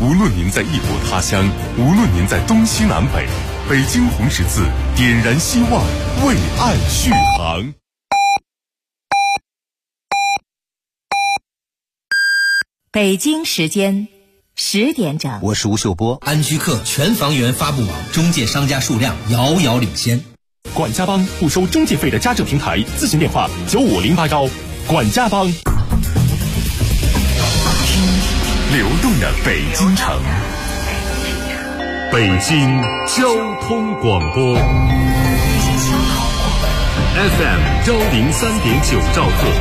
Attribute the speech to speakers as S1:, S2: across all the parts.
S1: 无论您在异国他乡，无论您在东西南北，北京红十字点燃希望，为爱续航。
S2: 北京时间10点整，
S3: 我是吴秀波。
S4: 安居客全房源发布网中介商家数量遥遥领先。
S5: 管家帮不收中介费的家政平台，咨询电话95081。管家帮。
S1: 流动的北京城，北京交通广播 FM 103.9兆赫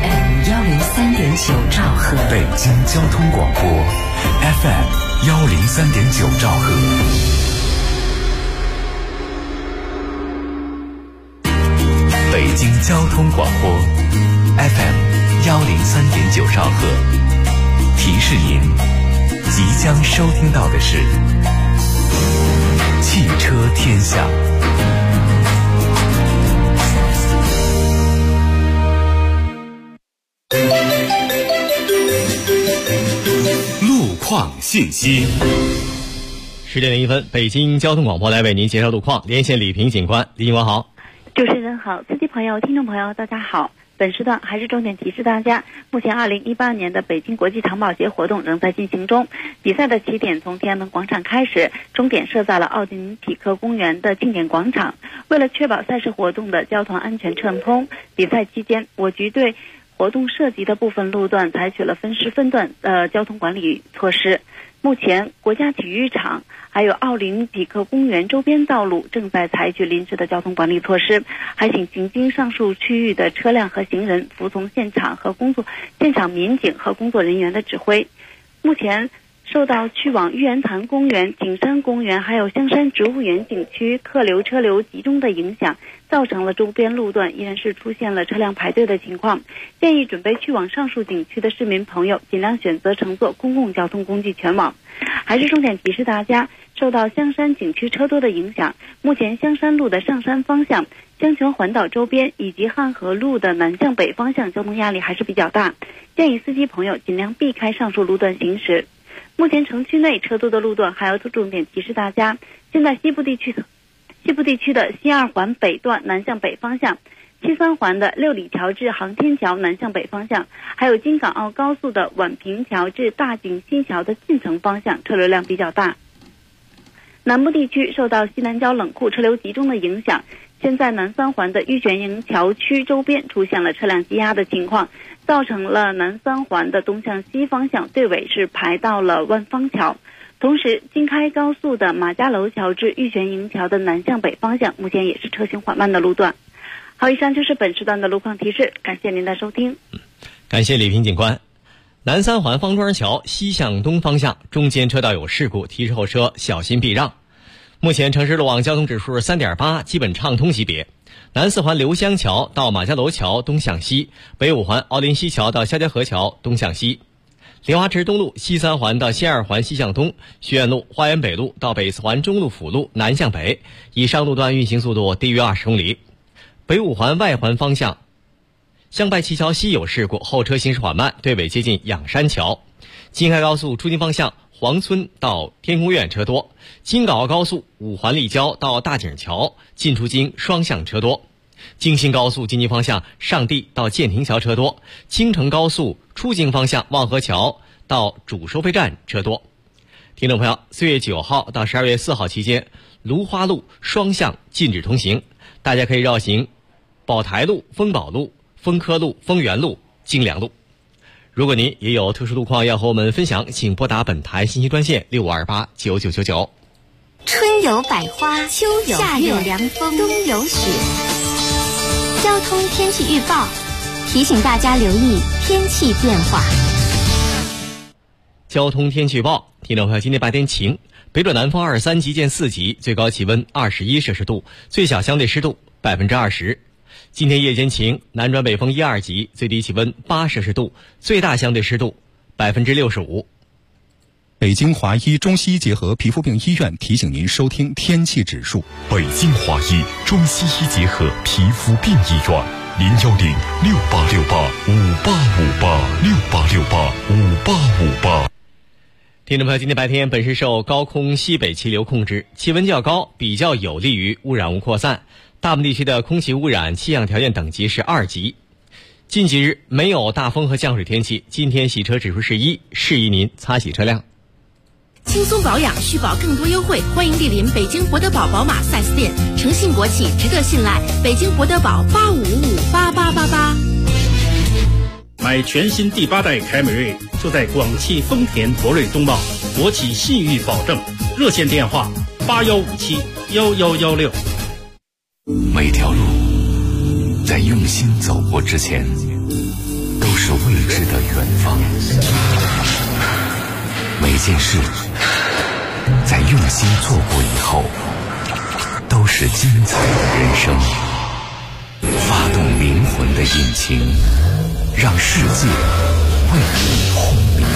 S2: 103.9兆赫，
S3: 北京交通广播 FM 103.9兆赫。北京交通广播 FM 103.9兆赫。提示您，即将收听到的是汽车天下。
S1: 路况信息。
S6: 10点01分，北京交通广播来为您介绍路况，连线李平警官。李警官好。
S7: 主持人好，司机朋友、听众朋友大家好。本时段还是重点提示大家，目前2018年的北京国际长跑节活动仍在进行中，比赛的起点从天安门广场开始，终点设在了奥林匹克公园的庆典广场。为了确保赛事活动的交通安全畅通，比赛期间我局对活动涉及的部分路段采取了分时分段交通管理措施。目前国家体育场还有奥林匹克公园周边道路正在采取临时的交通管理措施，还请行经上述区域的车辆和行人服从现场民警和工作人员的指挥。目前受到去往玉渊潭公园、景山公园还有香山植物园景区客流车流集中的影响，造成了周边路段依然是出现了车辆排队的情况。建议准备去往上述景区的市民朋友尽量选择乘坐公共交通工具前往。还是重点提示大家，受到香山景区车多的影响，目前香山路的上山方向、香泉环岛周边以及汉河路的南向北方向交通压力还是比较大，建议司机朋友尽量避开上述路段行驶。目前城区内车多的路段还要重点提示大家，现在西部地区的西二环北段南向北方向，西三环的六里桥至航天桥南向北方向，还有京港澳高速的宛平桥至大井新桥的进城方向车流量比较大。南部地区受到西南郊冷库车流集中的影响，现在南三环的玉泉营桥区周边出现了车辆积压的情况，造成了南三环的东向西方向队尾是排到了万方桥。同时京开高速的马家楼桥至玉泉营桥的南向北方向目前也是车行缓慢的路段。好，以上就是本时段的路况提示，感谢您的收听。
S6: 感谢李平警官。南三环方庄桥西向东方向中间车道有事故，提示后车小心避让。目前城市路网交通指数 3.8， 基本畅通级别。南四环刘香桥到马家楼桥东向西，北五环奥林西桥到肖家河桥东向西。莲花池东路西三环到西二环西向东，学院路花园北路到北四环中路辅路南向北，以上路段运行速度低于20公里。北五环外环方向香拜七桥西有事故，后车行驶缓慢，队尾接近仰山桥。京开高速出京方向黄村到天宫院车多，京港澳高速五环立交到大井桥进出京双向车多。京新高速进京方向上地到建亭桥车多，京承高速出京方向望河桥到主收费站车多。听众朋友，4月9号到12月4号期间，芦花路双向禁止通行，大家可以绕行宝台路、丰宝路、丰科路、丰源路、京良路。如果您也有特殊路况要和我们分享，请拨打本台信息专线65289999。
S8: 春有百花，秋有夏有凉风，冬有雪。交通天气预报提醒大家留意天气变化。
S6: 交通天气预报，听众朋友，今天白天晴，北转南风23级见4级，最高气温21摄氏度，最小相对湿度20%。今天夜间晴，南转北风1、2级，最低气温8摄氏度，最大相对湿度65%。
S9: 北京华医中西医结合皮肤病医院提醒您收听天气指数。
S1: 北京华医中西医结合皮肤病医院，01068685858，68685858。
S6: 听众朋友，今天白天本市受高空西北气流控制，气温较高，比较有利于污染物扩散。大部分地区的空气污染气象条件等级是2级。近几日没有大风和降水天气，今天洗车指数是1，适宜您擦洗车辆。
S10: 轻松保养，续保更多优惠，欢迎莅临北京博德堡宝马 4S 店，诚信国企，值得信赖。北京博德堡85558888。
S11: 买全新第8代凯美瑞，就在广汽丰田博瑞东茂，国企信誉保证，热线电话81571116。
S3: 每条路在用心走过之前，都是未知的远方。每件事在用心做过以后，都是精彩的人生。发动灵魂的引擎，让世界为你轰鸣。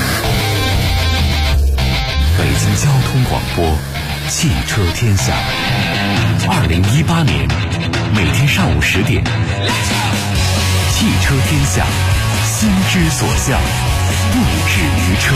S3: 北京交通广播，汽车天下。2018年每天上午10点，汽车天下，心之所向，不止于车。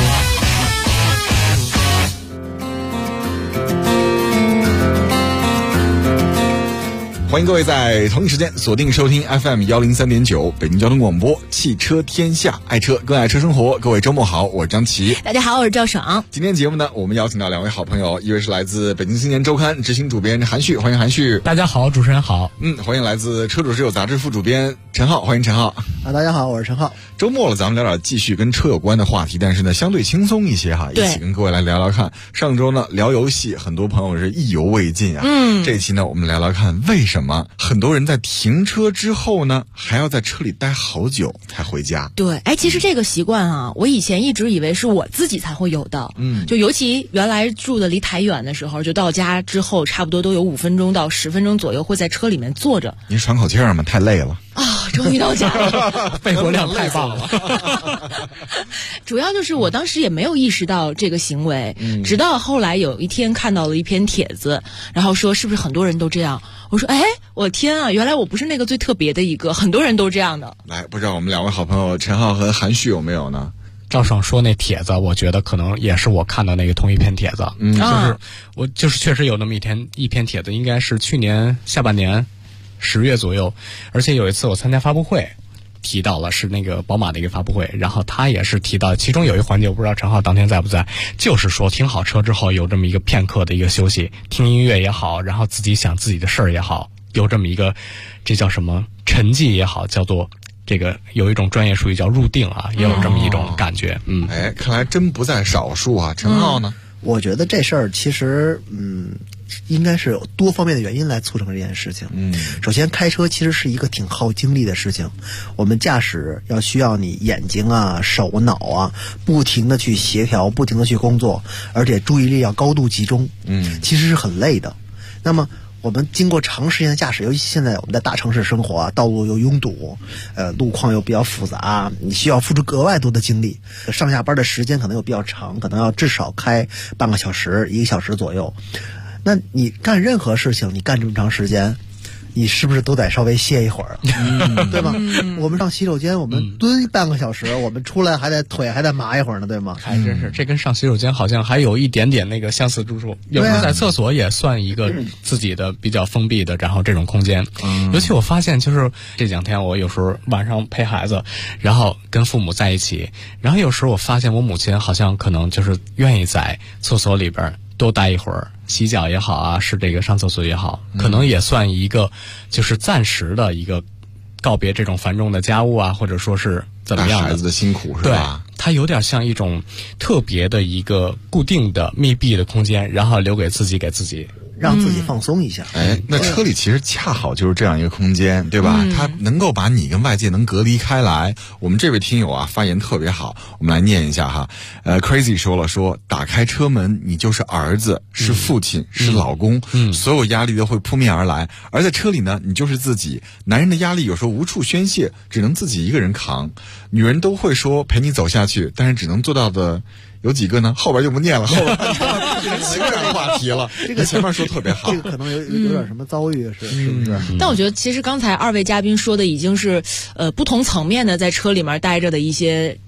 S12: 欢迎各位在同一时间锁定收听 FM 103.9北京交通广播汽车天下，爱车更爱车生活。各位周末好，我是张琪。
S10: 大家好，我是赵爽。
S12: 今天节目呢，我们邀请到2位好朋友，一位是来自北京青年周刊执行主编韩旭，欢迎韩旭。
S13: 大家好，主持人好。
S12: 欢迎来自车主之友杂志副主编陈浩，欢迎陈浩。
S14: 大家好，我是陈浩。
S12: 周末了，咱们聊点继续跟车有关的话题，但是呢相对轻松一些哈，一起跟各位来聊聊看。上周呢聊游戏，很多朋友是意犹未尽啊。这一期呢我们聊聊看为什么很多人在停车之后呢还要在车里待好久才回家。
S10: 对，其实这个习惯啊，我以前一直以为是我自己才会有的。就尤其原来住的离台远的时候，就到家之后差不多都有5分钟到10分钟左右会在车里面坐着。
S12: 您喘口气儿吗？太累了
S10: 啊！终于到家了，
S13: 肺活量太棒了。
S10: 主要就是我当时也没有意识到这个行为，直到后来有一天看到了一篇帖子，然后说是不是很多人都这样？我说我天啊，原来我不是那个最特别的一个，很多人都这样的。
S12: 来，不知道我们2位好朋友陈浩和韩旭有没有呢？
S13: 赵爽说那帖子，我觉得可能也是我看到那个同一篇帖子。就是确实有那么一篇帖子，应该是去年下半年10月左右，而且有一次我参加发布会，提到了是那个宝马的一个发布会，然后他也是提到其中有一环节，我不知道陈浩当天在不在，就是说停好车之后有这么一个片刻的一个休息，听音乐也好，然后自己想自己的事儿也好，有这么一个这叫什么沉寂也好，叫做这个有一种专业术语叫入定啊，也有这么一种感觉。
S12: 看来真不在少数啊。陈浩呢？
S14: 我觉得这事儿其实应该是有多方面的原因来促成这件事情。首先开车其实是一个挺耗精力的事情，我们驾驶要需要你眼睛啊、手脑啊不停的去协调，不停的去工作，而且注意力要高度集中。其实是很累的。那么我们经过长时间的驾驶，尤其现在我们在大城市生活啊，道路又拥堵，路况又比较复杂，你需要付出格外多的精力，上下班的时间可能又比较长，可能要至少开半个小时、1个小时左右。那你干任何事情，你干这么长时间，你是不是都得稍微歇一会儿，对吗？我们上洗手间，我们蹲半个小时，我们出来腿还得麻一会儿呢，对吗？
S13: 还真是，这跟上洗手间好像还有一点点那个相似之处。有时候在厕所也算一个自己的比较封闭的，然后这种空间。尤其我发现，就是这2天我有时候晚上陪孩子，然后跟父母在一起，然后有时候我发现我母亲好像可能就是愿意在厕所里边多待一会儿，洗脚也好啊，是这个上厕所也好，可能也算一个就是暂时的一个告别这种繁重的家务啊，或者说是怎么样的
S12: 孩子的辛苦是吧？
S13: 对，它有点像一种特别的一个固定的密闭的空间，然后留给自己
S14: 让自己放松一下。
S12: 那车里其实恰好就是这样一个空间，对吧？它能够把你跟外界能隔离开来。我们这位听友啊发言特别好，我们来念一下哈。Crazy 说打开车门，你就是儿子，是父亲，是老公，所有压力都会扑面而来。而在车里呢，你就是自己。男人的压力有时候无处宣泄，只能自己一个人扛。女人都会说陪你走下去，但是只能做到的有几个呢？后边就不念了，后边变成情感话题了。这个前面说特别好，
S14: 这个可能有点什么遭遇，是不是？
S10: 但我觉得其实刚才2位嘉宾说的已经是不同层面的在车里面待着的一些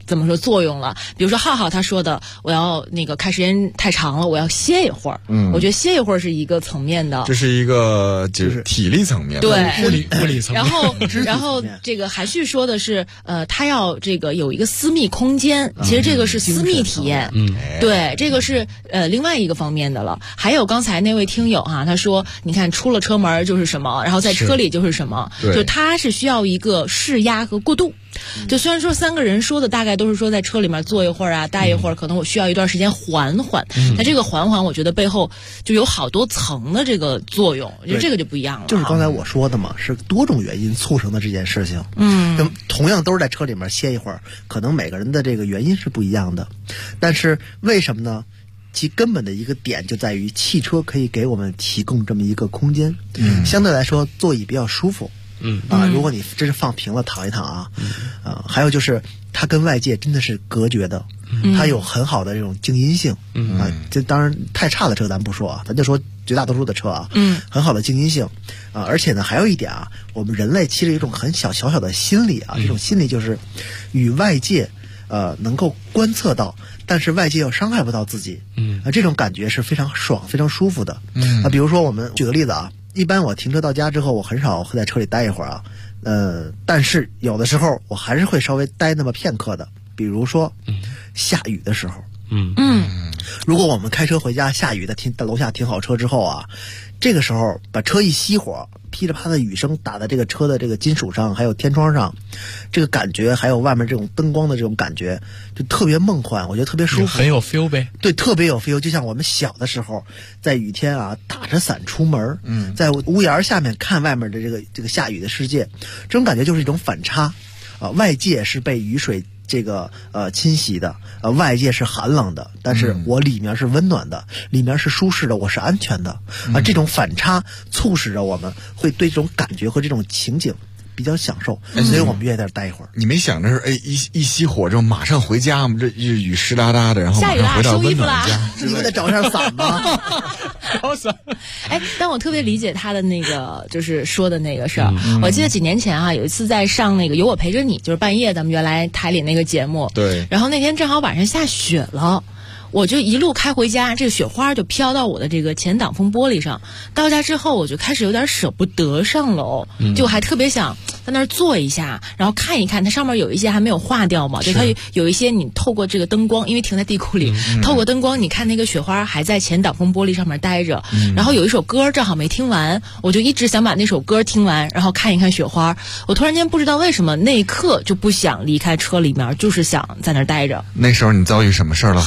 S10: 怎么说作用了。比如说浩浩他说的，我要那个看时间太长了，我要歇一会儿。我觉得歇一会儿是一个层面的，
S12: 这是一个就是体力层面的，
S10: 对，
S13: 物理层面。
S10: 然后这个韩旭说的是，他要这个有一个私密空间，其实这个是私密体验。对，这个是另外一个方面的了。还有刚才那位听友哈，他说，你看出了车门就是什么，然后在车里就是什么，就他是需要一个释压和过渡。就虽然说3个人说的大概都是说在车里面坐一会儿啊，待一会儿，可能我需要一段时间缓缓。那这个缓缓，我觉得背后就有好多层的这个作用，我觉得这个就不一样了。
S14: 就是刚才我说的嘛，是多种原因促成的这件事情。同样都是在车里面歇一会儿，可能每个人的这个原因是不一样的，但是为什么呢？其根本的一个点就在于汽车可以给我们提供这么一个空间，相对来说座椅比较舒服。如果你真是放平了躺一躺啊，还有就是它跟外界真的是隔绝的，它有很好的这种静音性啊。这当然太差的车咱不说啊，咱就说绝大多数的车啊，很好的静音性啊。而且呢，还有一点啊，我们人类其实有一种很小小的心理啊，这种心理就是与外界能够观测到，但是外界又伤害不到自己，这种感觉是非常爽、非常舒服的。比如说我们举个例子啊。一般我停车到家之后，我很少会在车里待一会儿啊，但是有的时候我还是会稍微待那么片刻的。比如说，下雨的时候，如果我们开车回家下雨在楼下停好车之后啊，这个时候把车一熄火，噼里啪啦的雨声打在这个车的这个金属上，还有天窗上，这个感觉还有外面这种灯光的这种感觉，就特别梦幻，我觉得特别舒服，
S13: 很有 feel 呗。
S14: 对，特别有 feel， 就像我们小的时候在雨天啊，打着伞出门，在屋檐下面看外面的这个下雨的世界，这种感觉就是一种反差啊，外界是被雨水这个侵袭的，外界是寒冷的，但是我里面是温暖的，里面是舒适的，我是安全的啊。这种反差促使着我们会对这种感觉和这种情景比较享受，所以我们愿意在这待一会儿。
S12: 你没想着是一熄火之后马上回家吗？这雨湿哒哒的，然后马上回到温暖的家，
S14: 你们得找上伞吗？
S10: 找伞。但我特别理解他的那个就是说的那个事儿。我记得几年前啊，有一次在上那个有我陪着你，就是半夜咱们原来台里那个节目。
S12: 对。
S10: 然后那天正好晚上下雪了。我就一路开回家，这个雪花就飘到我的这个前挡风玻璃上。到家之后，我就开始有点舍不得上楼，就还特别想在那儿坐一下，然后看一看它上面有一些还没有化掉嘛，对，它有一些你透过这个灯光，因为停在地库里，透过灯光你看那个雪花还在前挡风玻璃上面待着。然后有一首歌正好没听完，我就一直想把那首歌听完，然后看一看雪花。我突然间不知道为什么那一刻就不想离开车里面，就是想在那儿待着。
S12: 那时候你遭遇什么事儿了？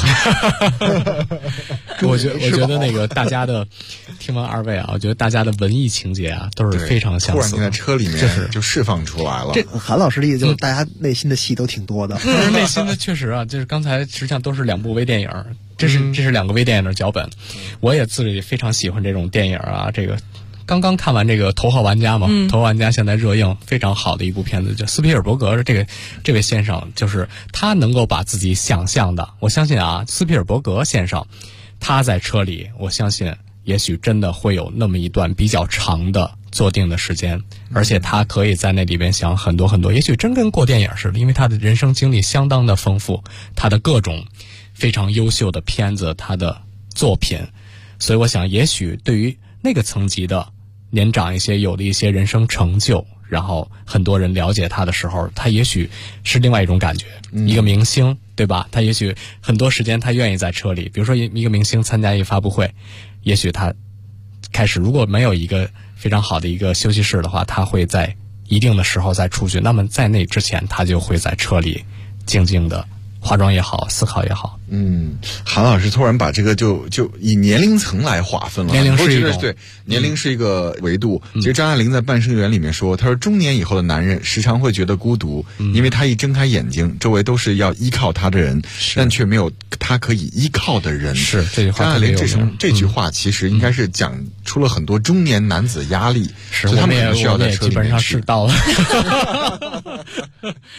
S13: 我觉得那个大家的，听完二位啊，我觉得大家的文艺情节啊都是非常相似的。
S12: 突然你在车里面就释放出来了。
S14: 这韩老师的意思就是大家内心的戏都挺多的。
S13: 内心的确实啊，就是刚才实际上都是2部微电影，这是2个微电影的脚本。我也自己非常喜欢这种电影啊，这个。刚刚看完这个《头号玩家》嘛，头号玩家》现在热映，非常好的一部片子。就斯皮尔伯格这位先生，就是他能够把自己想象的，我相信啊，斯皮尔伯格先生他在车里，我相信也许真的会有那么一段比较长的坐定的时间，而且他可以在那里边想很多很多，也许真跟过电影似的，因为他的人生经历相当的丰富，他的各种非常优秀的片子，他的作品，所以我想也许对于那个层级的年长一些，有的一些人生成就，然后很多人了解他的时候，他也许是另外一种感觉。一个明星，对吧？他也许很多时间他愿意在车里，比如说一个明星参加一个发布会，也许他开始如果没有一个非常好的一个休息室的话，他会在一定的时候再出去，那么在那之前他就会在车里静静的化妆也好，思考也好。
S12: 韩老师突然把这个就以年龄层来划分了。
S13: 年龄是一种，
S12: 对，年龄是一个维度。其实张爱玲在《半生缘》里面说，她说中年以后的男人时常会觉得孤独，因为他一睁开眼睛，周围都是要依靠他的人，但却没有他可以依靠的人。
S13: 是这句话。
S12: 张爱玲这句话其实应该是讲出了很多中年男子压力，
S13: 是
S12: 他们也需要在车里面
S13: 基本上是到了。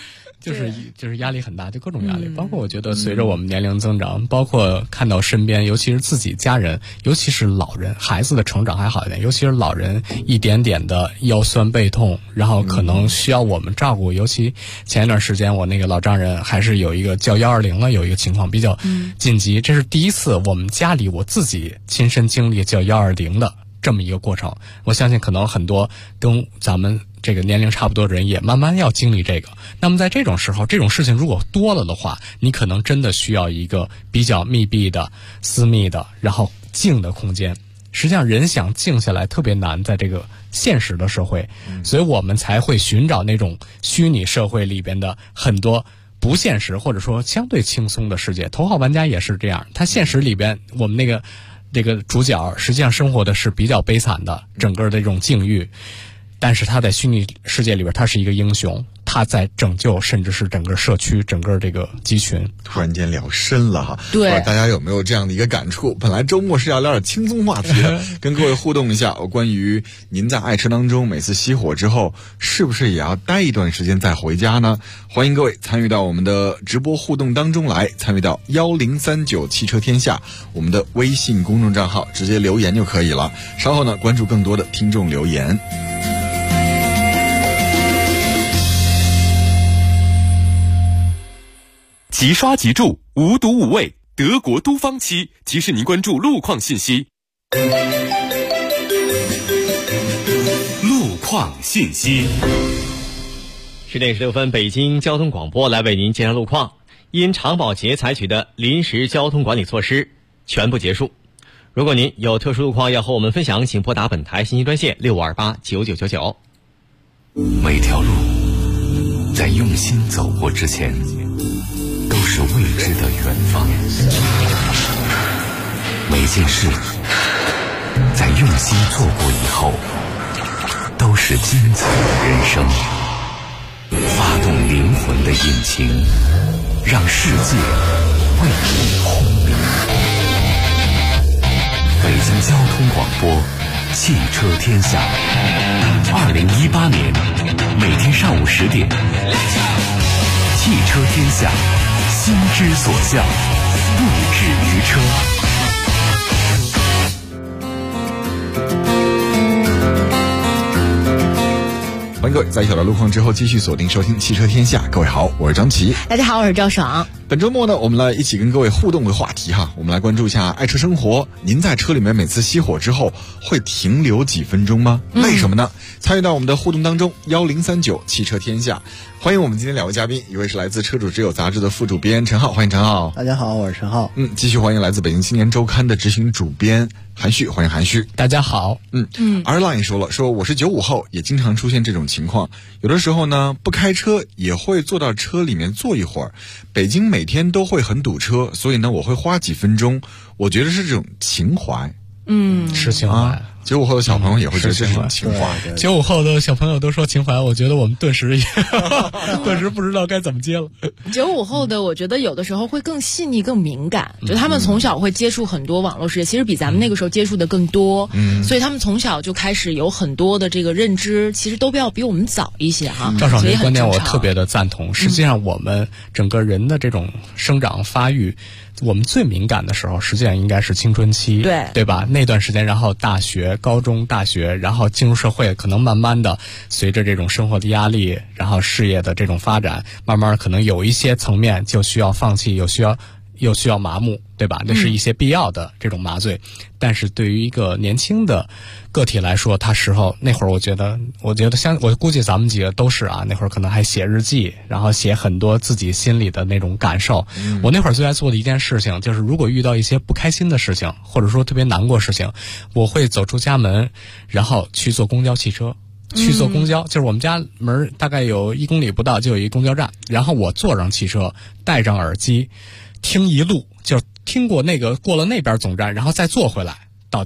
S13: 就是压力很大，就各种压力，包括我觉得随着我们年龄增长，包括看到身边，尤其是自己家人，尤其是老人，孩子的成长还好一点，尤其是老人一点点的腰酸背痛，然后可能需要我们照顾。尤其前一段时间我那个老丈人还是有一个叫120了，有一个情况比较紧急，这是第一次我们家里我自己亲身经历叫120的这么一个过程。我相信可能很多跟咱们这个年龄差不多的人也慢慢要经历这个。那么在这种时候，这种事情如果多了的话，你可能真的需要一个比较密闭的、私密的，然后静的空间。实际上人想静下来特别难，在这个现实的社会，所以我们才会寻找那种虚拟社会里边的很多不现实或者说相对轻松的世界。头号玩家也是这样，他现实里边我们这个主角实际上生活的是比较悲惨的整个的这种境遇，但是他在虚拟世界里边他是一个英雄，他在拯救甚至是整个社区整个这个集群。
S12: 突然间聊深了哈，
S10: 对，
S12: 大家有没有这样的一个感触？本来周末是要聊点轻松话题的，跟各位互动一下，关于您在爱车当中每次熄火之后是不是也要待一段时间再回家呢？欢迎各位参与到我们的直播互动当中来，参与到1039汽车天下我们的微信公众账号直接留言就可以了。稍后呢，关注更多的听众留言。
S1: 即刷即住，无毒无味，德国都方漆提示您关注路况信息。路况信息。
S6: 10点16分，北京交通广播来为您介绍路况。因长保节采取的临时交通管理措施全部结束。如果您有特殊路况要和我们分享，请拨打本台信息专线65289999。
S3: 每条路在用心走过之前，都是未知的远方。每件事在用心做过以后，都是精彩的人生。发动灵魂的引擎，让世界为你轰鸣。北京交通广播，汽车天下。2018年每天上午10点，汽车天下，心之所向，不止于车。
S12: 欢迎各位在一小段路况之后继续锁定收听汽车天下。各位好，我是张琪。
S10: 大家好，我是赵爽。
S12: 本周末呢，我们来一起跟各位互动的话题哈，我们来关注一下爱车生活。您在车里面每次熄火之后会停留几分钟吗？为什么呢？参与到我们的互动当中，1039汽车天下。欢迎我们今天两位嘉宾，一位是来自车主之友杂志的副主编陈浩，欢迎陈浩。
S14: 大家好，我是陈浩。
S12: 继续欢迎来自北京青年周刊的执行主编韩旭，欢迎韩旭。
S13: 大家好。
S12: Airline 说了，说我是95后，也经常出现这种情况，有的时候呢不开车也会坐到车里面坐一会儿。北京每天都会很堵车，所以呢我会花几分钟，我觉得是这种情怀。
S13: 是情怀。
S12: 95后的小朋友也会觉得这种情怀。
S13: 95后的小朋友都说情怀，我觉得我们顿时不知道该怎么接了。
S10: 95后的我觉得有的时候会更细腻更敏感，就他们从小会接触很多网络世界，其实比咱们那个时候接触的更多，所以他们从小就开始有很多的这个认知，其实都要比我们早一些哈。
S13: 赵爽这个观点我特别的赞同。实际上我们整个人的这种生长发育，我们最敏感的时候实际上应该是青春期，对吧？那段时间，然后大学、高中、大学，然后进入社会，可能慢慢的随着这种生活的压力，然后事业的这种发展，慢慢可能有一些层面就需要放弃，又需要麻木，对吧？那是一些必要的这种麻醉。但是对于一个年轻的个体来说，那会儿我觉得我估计咱们几个都是啊，那会儿可能还写日记，然后写很多自己心里的那种感受。我那会儿最爱做的一件事情，就是如果遇到一些不开心的事情，或者说特别难过的事情，我会走出家门，然后去坐公交汽车。去坐公交，就是我们家门大概有1公里不到就有一公交站，然后我坐上汽车，戴上耳机，听一路，就听过过了那边总站，然后再坐回来到家，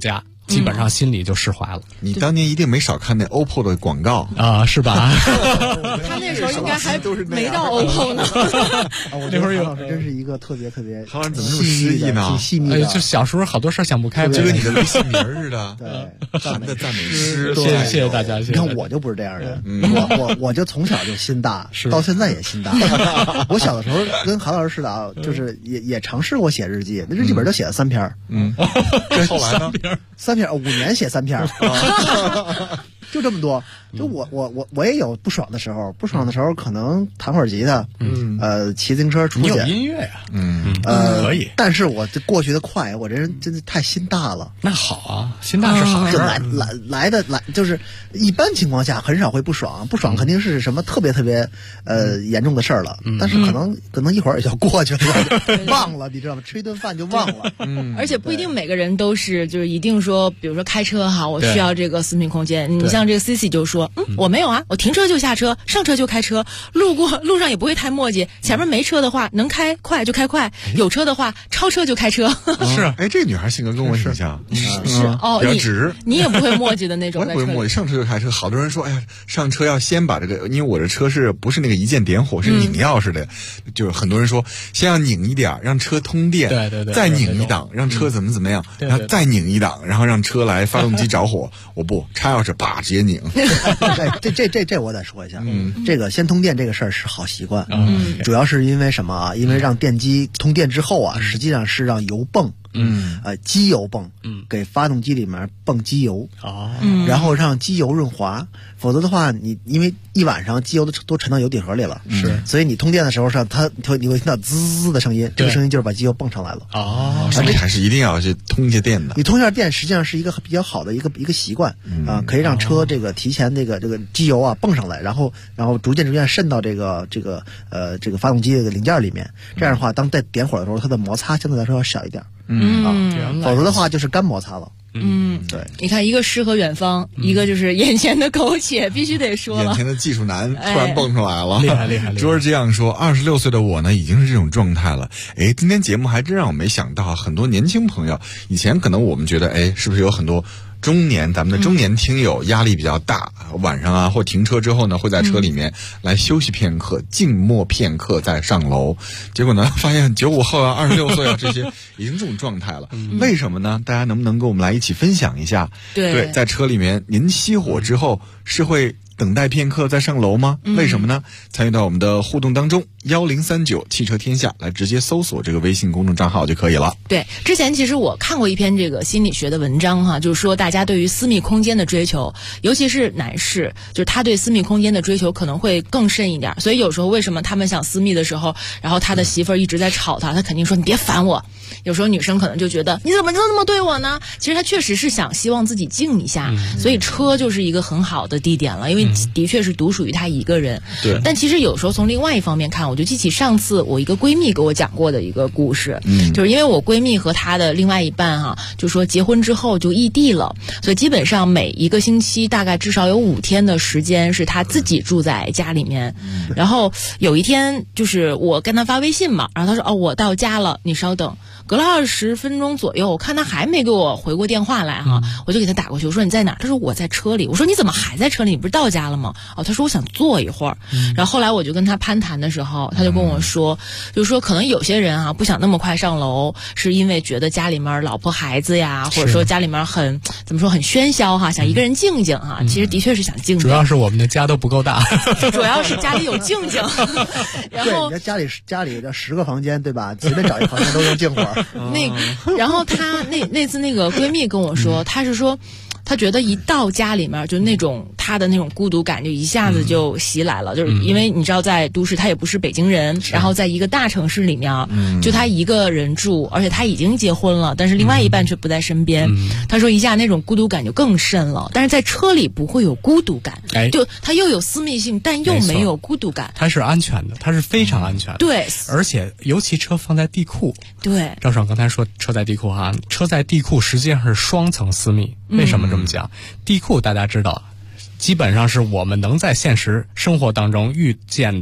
S13: 基本上心里就释怀了。
S12: 你当年一定没少看那 OPPO 的广告
S13: 啊，是吧？
S10: 他那时候应该还没到 OPPO 呢。
S14: 那会儿有，真是一个特别
S12: 韩老师怎么这么失意呢？
S14: 挺细腻的。
S13: 就小时候好多事想不开，
S12: 就跟你的微信名似的。
S14: 对，
S12: 韩的赞美诗。
S13: 谢谢大家。
S14: 你看我就不是这样的，我就从小就心大，到现在也心大。我小的时候跟韩老师似的啊，就是也尝试过写日记，那日记本就写了3篇。
S12: 后来呢
S14: ？3篇，5年写3篇，就这么多。就我也有不爽的时候，可能弹会儿吉他，骑自行车出去。
S13: 你有音乐呀？可以。
S14: 但是我这过去的快，我这人真的太心大了。
S13: 那好啊，心大是好事。
S14: 来，就是一般情况下很少会不爽，肯定是什么特别严重的事儿了。但是可能一会儿也就过去了，忘了，你知道吗？吃一顿饭就忘了。
S10: 而且不一定每个人都是就是一定说，比如说开车哈，我需要这个私密空间。你像这个 Cici 就说。我没有啊，我停车就下车，上车就开车，路上也不会太磨叽。前面没车的话，能开快就开快，有车的话超车就开车。
S12: 是，哎，这个女孩性格跟我挺像，
S10: 是哦，
S12: 比较直。
S10: 你也不会磨叽的那种。
S12: 我也不会磨叽，上车就开车。好多人说，哎呀，上车要先把这个，因为我的车不是那个一键点火，是拧钥匙的，就是很多人说先要拧一点，让车通电，
S13: 对，
S12: 再拧一档，让车怎么样，然后再拧一档，然后让车来发动机着火。我不插钥匙，叭直接拧。
S14: 这我得说一下，这个先通电这个事儿是好习惯，主要是因为什么啊？因为让电机通电之后啊，实际上是让油泵，机油泵，给发动机里面泵机油，然后让机油润滑，否则的话，你因为一晚上机油都沉到油底盒里了，所以你通电的时候上你会听到滋的声音，这个声音就是把机油泵上来了。
S12: 所以还是一定要去通一下电的。
S14: 你通一下电，实际上是一个比较好的一个习惯啊，可以让车这个提前这个机油啊泵上来，然后逐渐渗到这个发动机这个零件里面。这样的话，当在点火的时候，它的摩擦相对来说要小一点。否则的话就是干摩擦了。对，
S10: 你看，一个诗和远方，一个就是眼前的苟且，必须得说了。
S12: 眼前的技术男突然蹦出来了，
S13: 厉害！
S12: 卓儿这样说，26岁的我呢，已经是这种状态了。哎，今天节目还真让我没想到，很多年轻朋友，以前可能我们觉得，哎，是不是有很多咱们的中年听友压力比较大，晚上啊或停车之后呢，会在车里面来休息片刻，静默片刻再上楼。结果呢，发现95后啊、26岁啊这些已经这种状态了。为什么呢？大家能不能跟我们来一起分享一下？对，在车里面您熄火之后是会等待片刻再上楼吗？为什么呢？参与到我们的互动当中，1039汽车天下来直接搜索这个微信公众账号就可以了。
S10: 对，之前其实我看过一篇这个心理学的文章哈，就是说大家对于私密空间的追求，尤其是男士，就是他对私密空间的追求可能会更甚一点。所以有时候为什么他们想私密的时候，然后他的媳妇儿一直在吵他肯定说你别烦我。有时候女生可能就觉得你怎么就那么对我呢？其实他确实是希望自己静一下，所以车就是一个很好的地点了，因为的确是独属于他一个人。
S12: 对。
S10: 但其实有时候从另外一方面看，我就记起上次我一个闺蜜给我讲过的一个故事，就是因为我闺蜜和她的另外一半哈，就说结婚之后就异地了，所以基本上每一个星期大概至少有5天的时间是她自己住在家里面。然后有一天就是我跟她发微信嘛，然后她说我到家了，你稍等。隔了20分钟左右，我看他还没给我回过电话来哈，我就给他打过去，我说你在哪？他说我在车里。我说你怎么还在车里？你不是到家了吗？他说我想坐一会儿。然后后来我就跟他攀谈的时候，他就跟我说，就是说可能有些人不想那么快上楼，是因为觉得家里面老婆孩子呀，或者说家里面很怎么说很喧嚣哈，想一个人静静哈。其实的确是想静静。
S13: 主要是我们的家都不够大，
S10: 主要是家里有静静。然后
S14: 对，家里这10个房间对吧？随便找一个房间都能静会儿。
S10: 然后她那次那个闺蜜跟我说，她是说她觉得一到家里面就那种她的那种孤独感就一下子就袭来了，就是因为你知道在都市她也不是北京人，然后在一个大城市里面就她一个人住，而且她已经结婚了，但是另外一半却不在身边。她说一下那种孤独感就更甚了，但是在车里不会有孤独感，就她又有私密性但又没有孤独感，
S13: 它是安全的，它是非常安全的。
S10: 对，
S13: 而且尤其车放在地库，
S10: 对，
S13: 赵爽刚才说车在地库车在地库实际上是双层私密。为什么这么讲？地库大家知道，基本上是我们能在现实生活当中遇见的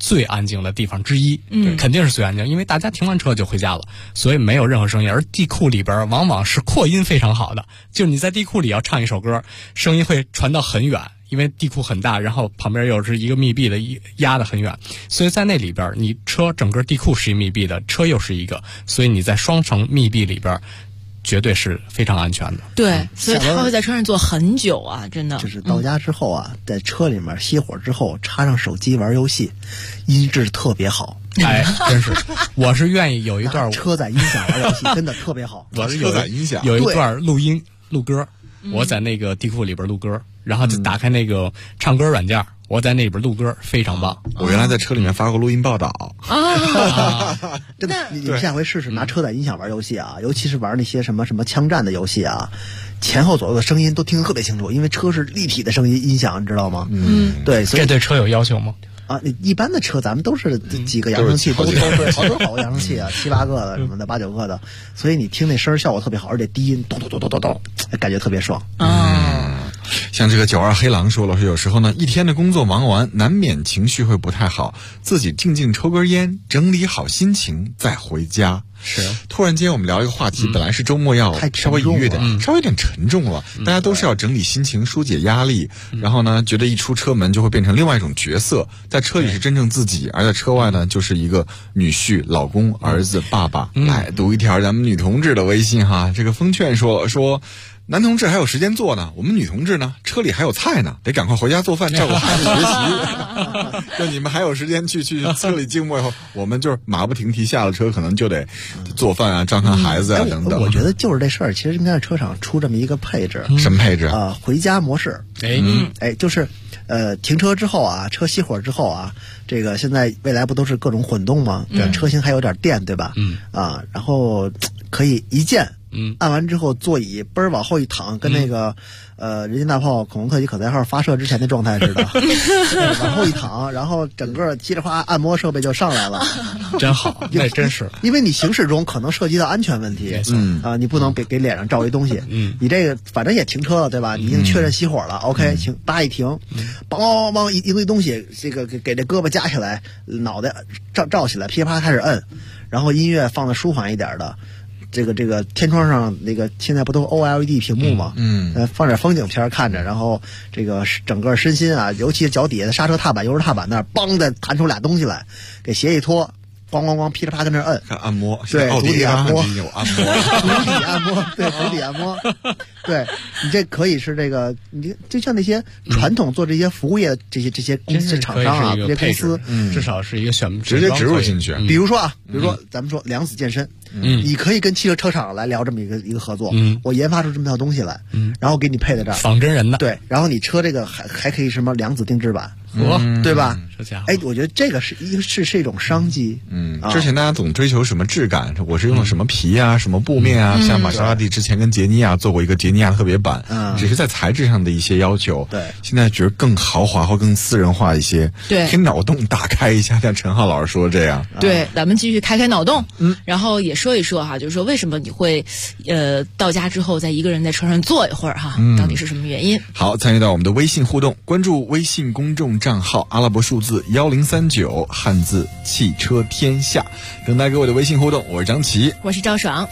S13: 最安静的地方之一，肯定是最安静，因为大家停完车就回家了，所以没有任何声音。而地库里边往往是扩音非常好的，就是你在地库里要唱一首歌，声音会传到很远，因为地库很大，然后旁边又是一个密闭的，压得很远，所以在那里边，你车整个地库是一密闭的，车又是一个，所以你在双层密闭里边绝对是非常安全的。
S10: 对，所以他会在车上坐很久啊，真的。
S14: 就是到家之后啊，在车里面熄火之后，插上手机玩游戏，音质特别好。
S13: 哎，真是，我是愿意有一段
S14: 车载音响玩游戏，真的特别好。
S13: 我是
S12: 车载音响
S13: 有一段录歌，我在那个地库里边录歌，然后就打开那个唱歌软件，我在那里边录歌，非常棒。
S12: 我原来在车里面发过录音报道
S14: 真的，你下回试试拿车载音响玩游戏啊，尤其是玩那些什么枪战的游戏啊，前后左右的声音都听得特别清楚，因为车是立体的声音响，你知道吗？对，所以
S13: 这对车有要求吗？
S14: 啊，一般的车咱们都是几个扬声器，都是好多扬声器啊，7、8个的什么的，8、9个的，所以你听那声效果特别好，而且低音咚咚咚咚咚咚，感觉特别爽。
S12: 像这个92黑狼说了，说有时候呢，一天的工作忙完，难免情绪会不太好，自己静静抽根烟，整理好心情再回家。
S13: 是，
S12: 突然间我们聊一个话题，本来是周末要稍微愉悦点，稍微有点沉重了，大家都是要整理心情、疏解压力，然后呢，觉得一出车门就会变成另外一种角色，在车里是真正自己，而在车外呢，就是一个女婿、老公、儿子、爸爸。来读一条咱们女同志的微信哈，这个风劝说。男同志还有时间做呢，我们女同志呢，车里还有菜呢，得赶快回家做饭，照顾孩子学习。就你们还有时间去车里静默以后，我们就是马不停蹄下了车，可能就得做饭啊，照看孩子啊等等。
S14: 我觉得就是这事儿，其实应该在车上出这么一个配置。
S12: 什么配置
S14: 啊？回家模式。就是停车之后啊，车熄火之后啊，这个现在未来不都是各种混动吗？车型还有点电，对吧？然后可以一键。按完之后座椅嘣儿往后一躺，跟那个人间大炮恐龙特级可赛号发射之前的状态似的，往后一躺，然后整个嘁哩哗按摩设备就上来了，
S13: 真好，那真是，
S14: 因为你行驶中可能涉及到安全问题，你不能给脸上照一东西，你这个反正也停车了，对吧？你已经确认熄火了，OK，请叭一停，梆一堆东西，这个给这胳膊夹起来，脑袋罩起来，噼里啪啦开始摁，然后音乐放的舒缓一点的。这个天窗上那个现在不都 OLED 屏幕吗？放点风景片看着，然后这个整个身心啊，尤其是脚底下的刹车踏板、油门踏板那儿，梆再弹出俩东西来，给鞋一脱，咣咣咣噼里啪跟那摁，
S12: 看按摩，
S14: 对，足底按摩，
S12: 有按摩，
S14: 足底按摩，对，足底按摩，对你这可以是这个，你就像那些传统做这些服务业的这些公司厂商啊，这些公司，
S13: 至少是一个
S12: 直接植入进去。
S14: 比如说咱们说良子健身。你可以跟汽车厂来聊这么一个合作，我研发出这么套东西来，然后给你配在这儿，
S13: 仿真人的，
S14: 对，然后你车这个还可以什么良子定制版，对吧？我觉得这个是一种商机。
S12: 之前大家总追求什么质感，我是用了什么皮啊，什么布面啊，像玛莎拉蒂之前跟杰尼亚做过一个杰尼亚特别版，只是在材质上的一些要求。
S14: 对，
S12: 现在觉得更豪华或更私人化一些。
S10: 对，
S12: 给脑洞打开一下，像陈浩老师说这样。
S10: 对，咱们继续开脑洞，然后也说一说哈，就是说为什么你会到家之后再一个人在车上坐一会儿哈，到底是什么原因？
S12: 好，参与到我们的微信互动，关注微信公众账号阿拉伯数字1039，汉字汽车天下，等待各位的微信互动。我是张琪，
S10: 我是赵爽。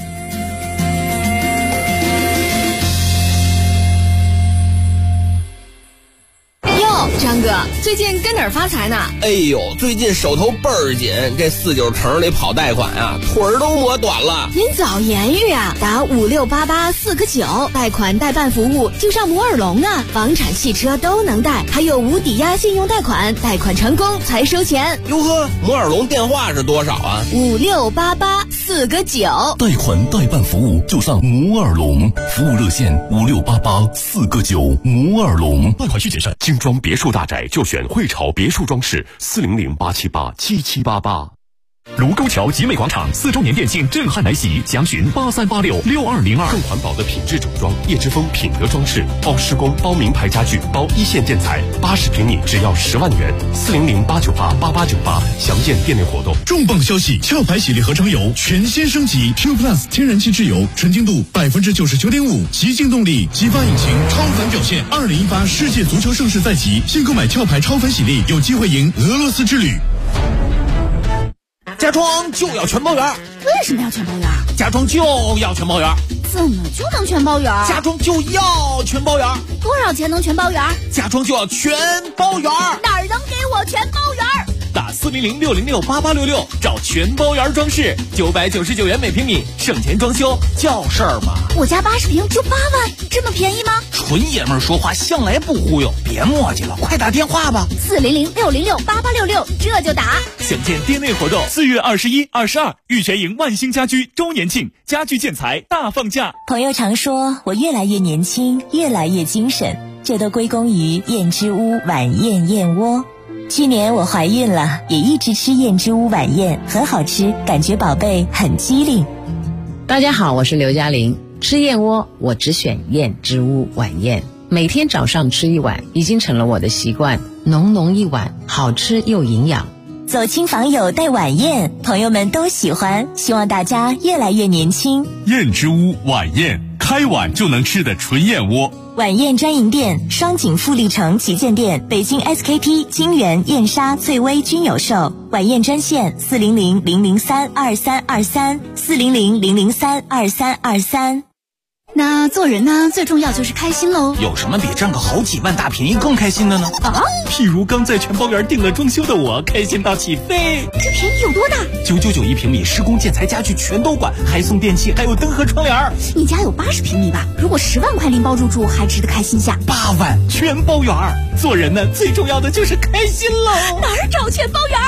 S15: 张哥，最近跟哪儿发财呢？
S16: 哎呦，最近手头倍儿紧，这49城里跑贷款啊，腿儿都磨短了。
S15: 您早言语啊，打5688-4个9，贷款代办服务就上摩尔龙啊，房产、汽车都能贷，还有无抵押信用贷款，贷款成功才收钱。
S16: 哟呵，摩尔龙电话是多少啊
S15: ？5688-4个9，
S17: 贷款代办服务就上摩尔龙，服务热线5688-4个9，摩尔龙。
S5: 贷款需谨慎，精装别墅大宅就选汇潮别墅装饰，400-878-7788。卢沟桥集美广场4周年店庆震撼来袭，详询83866202。更环保的品质整装，叶之峰品德装饰，包施工、包名牌家具、包一线建材，80平米只要10万元，400-898-8898，详见店内活动。
S18: 重磅消息！壳牌洗涤合成油全新升级 ，Q Plus 天然气质油，纯净度99.5%，极净动力，激发引擎，超凡表现。2018世界足球盛世在即，现购买壳牌超凡洗涤，有机会赢俄罗斯之旅。
S19: 加装就要全包圆。
S15: 为什么要全包圆？
S19: 加装就要全包圆。
S15: 怎么就能全包圆？
S19: 加装就要全包圆。
S15: 多少钱能全包圆？
S19: 加装就要全包圆。
S15: 哪儿能给我全包圆？
S19: 打400-606-8866找全包圆装饰，999元每平米，省钱装修叫事儿嘛。
S15: 我家80平就8万，这么便宜吗？
S19: 纯爷们儿说话向来不忽悠，别磨叽了，快打电话吧。
S15: 400-606-8866，这就打。
S18: 详见店内活动，4月21、22，玉泉营万兴家居周年庆，家具建材大放价。
S2: 朋友常说我越来越年轻，越来越精神，这都归功于燕之屋晚宴燕窝。去年我怀孕了，也一直吃燕之屋晚宴，很好吃，感觉宝贝很机灵。
S20: 大家好，我是刘嘉玲。吃燕窝我只选燕之屋晚宴，每天早上吃一碗，已经成了我的习惯。浓浓一碗，好吃又营养。
S2: 走亲访友带晚宴，朋友们都喜欢，希望大家越来越年轻。
S1: 燕之屋晚宴，开碗就能吃的纯燕窝。
S2: 晚宴专营店：双井富力城旗舰店、北京 SKP、金源、燕莎、翠微均有售。晚宴专线400-003-2323，400-003-2323。
S15: 那做人呢，最重要就是开心喽。
S19: 有什么比占个好几万大便宜更开心的呢？
S15: 啊，
S19: 譬如刚在全包园订了装修的我，开心到起飞。
S15: 这便宜有多大
S19: ？999一平米，施工建材家具全都管，还送电器，还有灯和窗帘。
S15: 你家有80平米吧？如果10万块拎包入住，还值得开心下。
S19: 8万全包园。做人呢，最重要的就是开心喽。
S15: 哪儿找全包园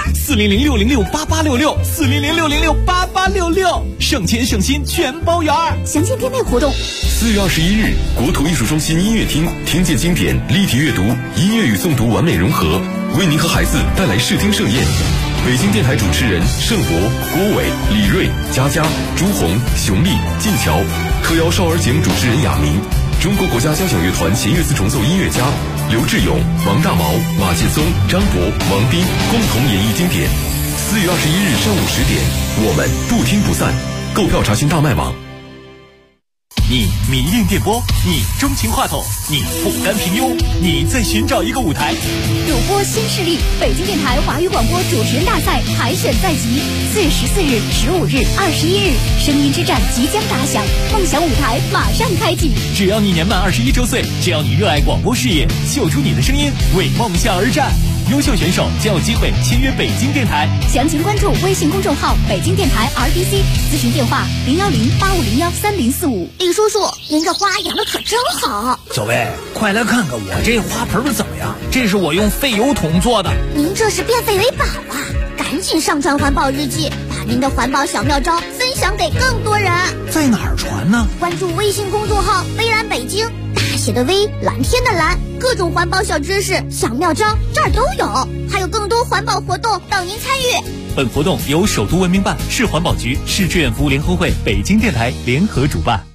S19: ？400-606-8866，400-606-8866，省钱省心全包园。
S15: 详见店内活动。
S17: 4月21日，国土艺术中心音乐厅，听见经典，立体阅读，音乐与诵读完美融合，为您和孩子带来视听盛宴。北京电台主持人盛博、郭伟、李锐、佳佳、朱红、熊丽、晋桥，特邀少儿节目主持人亚明，中国国家交响乐团弦乐四重奏音乐家刘志勇、王大毛、马劲松、张博、王斌共同演绎经典。4月21日上午10点，我们不听不散。购票查询大麦网。
S19: 你迷恋电波，你钟情话筒，你不甘平庸，你在寻找一个舞台。
S15: 主播新势力，北京电台华语广播主持人大赛海选在即，4月14日、15日、21日，声音之战即将打响，梦想舞台马上开启。
S19: 只要你年满21周岁，只要你热爱广播事业，秀出你的声音，为梦想而战。优秀选手将有机会签约北京电台。
S15: 详情关注微信公众号北京电台 RTC， 咨询电话010-8501-3045。李叔叔，您这花养的可真好。
S19: 小薇，快来看看我这花盆怎么样？这是我用废油桶做的。
S15: 您这是变废为宝啊！赶紧上传环保日记，把您的环保小妙招分享给更多人。
S19: 在哪儿传呢？
S15: 关注微信公众号微蓝北京，大写的微，蓝天的蓝，各种环保小知识、小妙招这儿都有，还有更多环保活动等您参与。
S19: 本活动由首都文明办、市环保局、市志愿服务联合会、北京电台联合主办。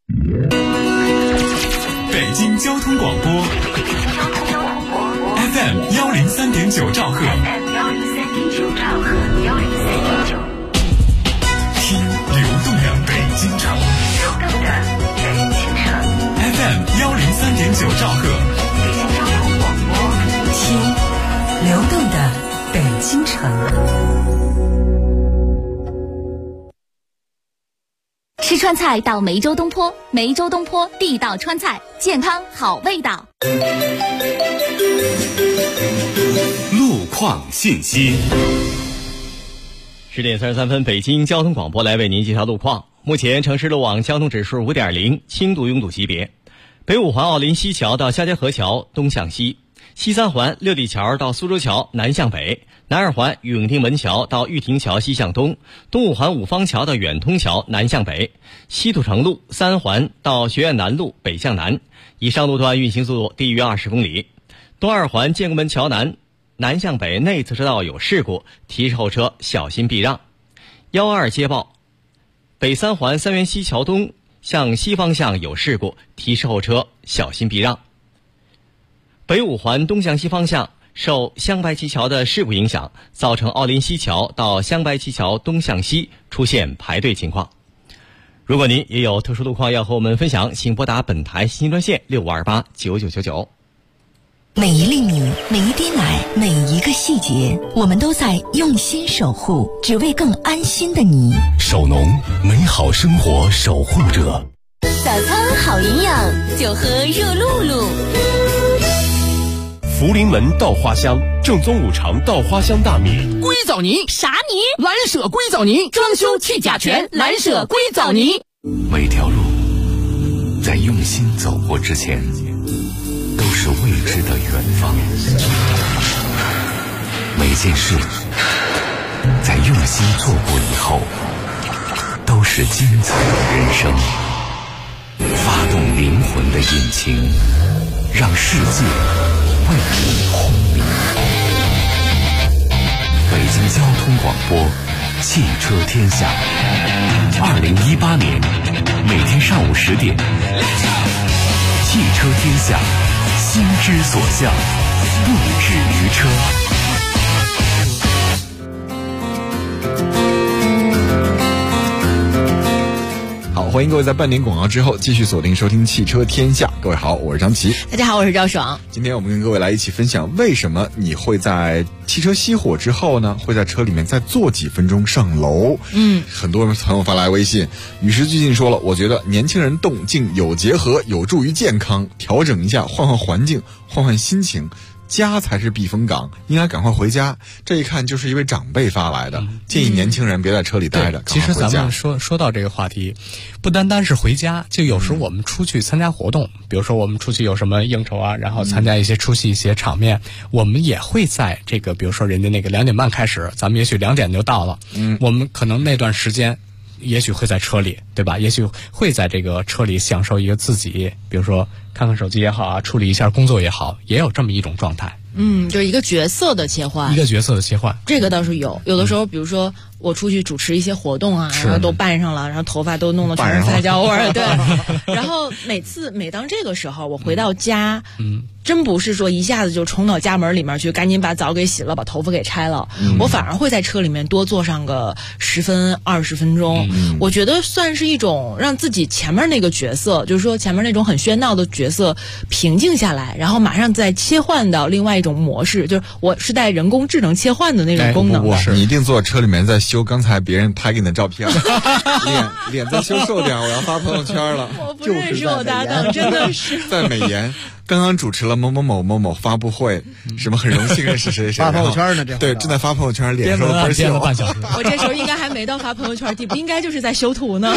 S1: 北京交通广播 FM 103.9兆赫，听流动的北京城。FM 103.9兆赫，
S2: 北京交通广播，听流动的北京城。
S15: 吃川菜到梅州东坡，梅州东坡地道川菜，健康好味道。
S1: 路况信息。
S6: 10点33分，北京交通广播来为您介绍路况。目前城市路网交通指数5.0，轻度拥堵级别。北五环奥林西桥到夏家河桥东向西，西三环六里桥到苏州桥南向北，南二环永定门桥到玉亭桥西向东，东五环五方桥到远通桥南向北，西土城路三环到学院南路北向南，以上路段运行速度低于20公里。东二环建国门桥南向北内侧车道有事故，提示后车小心避让。12接报，北三环三元西桥东向西方向有事故，提示后车小心避让。北五环东向西方向受香白旗桥的事故影响，造成奥林西桥到香白旗桥东向西出现排队情况。如果您也有特殊路况要和我们分享，请拨打本台信息专线65289999。
S2: 每一粒米，每一滴奶，每一个细节，我们都在用心守护，只为更安心的你。
S5: 守农，美好生活守护者。
S15: 早餐好营养，就喝热露露。
S5: 福临门稻花香，正宗五常稻花香大米。
S21: 硅藻泥
S15: 啥泥？
S21: 蓝舍硅藻泥，装修去甲醛，蓝舍硅藻泥。
S3: 每条路在用心走过之前，都是未知的远方。每件事在用心做过以后，都是精彩的人生。发动灵魂的引擎，让世界为你轰鸣。北京交通广播，汽车天下。2018年，每天上午10点，汽车天下，心之所向，不止于车。
S12: 好，欢迎各位在半年广告之后继续锁定收听汽车天下。各位好，我是张琪。
S10: 大家好，我是赵爽。
S12: 今天我们跟各位来一起分享，为什么你会在汽车熄火之后呢，会在车里面再坐几分钟上楼？很多朋友发来微信，与时俱进说了，我觉得年轻人动静有结合，有助于健康，调整一下，换换环境，换换心情。家才是避风港，应该赶快回家。这一看就是一位长辈发来的，建议年轻人别在车里待着。
S13: 其实咱们说到这个话题，不单单是回家，就有时候我们出去参加活动，比如说我们出去有什么应酬啊，然后参加一些出席一些场面，我们也会在这个，比如说人家那个2点半开始，咱们也许2点就到了，我们可能那段时间也许会在车里，对吧？也许会在这个车里享受一个自己，比如说看看手机也好啊，处理一下工作也好，也有这么一种状态。
S10: 就是一个角色的切换。这个倒是有的时候，比如说我出去主持一些活动啊，然后都扮上了，然后头发都弄得全是擦胶味儿，对。然后每当这个时候，我回到家，真不是说一下子就冲到家门里面去，赶紧把澡给洗了，把头发给拆了。我反而会在车里面多坐上个10分20分钟。我觉得算是一种让自己前面那个角色，就是说前面那种很喧闹的角色平静下来，然后马上再切换到另外一种模式，就是我是带人工智能切换的那种功能。
S12: 你一定坐车里面在修刚才别人拍给你的照片，脸再修瘦点，我要发朋友圈了。
S10: 我不认识我搭档，真的是
S12: 在美颜。刚刚主持了某某发布会，什么很荣幸认识谁，
S14: 发朋友圈呢？
S12: 对，正在发朋友圈，脸说了
S13: 编了半小时。
S10: 我这时候应该还没到发朋友圈地步，应该就是在修图呢。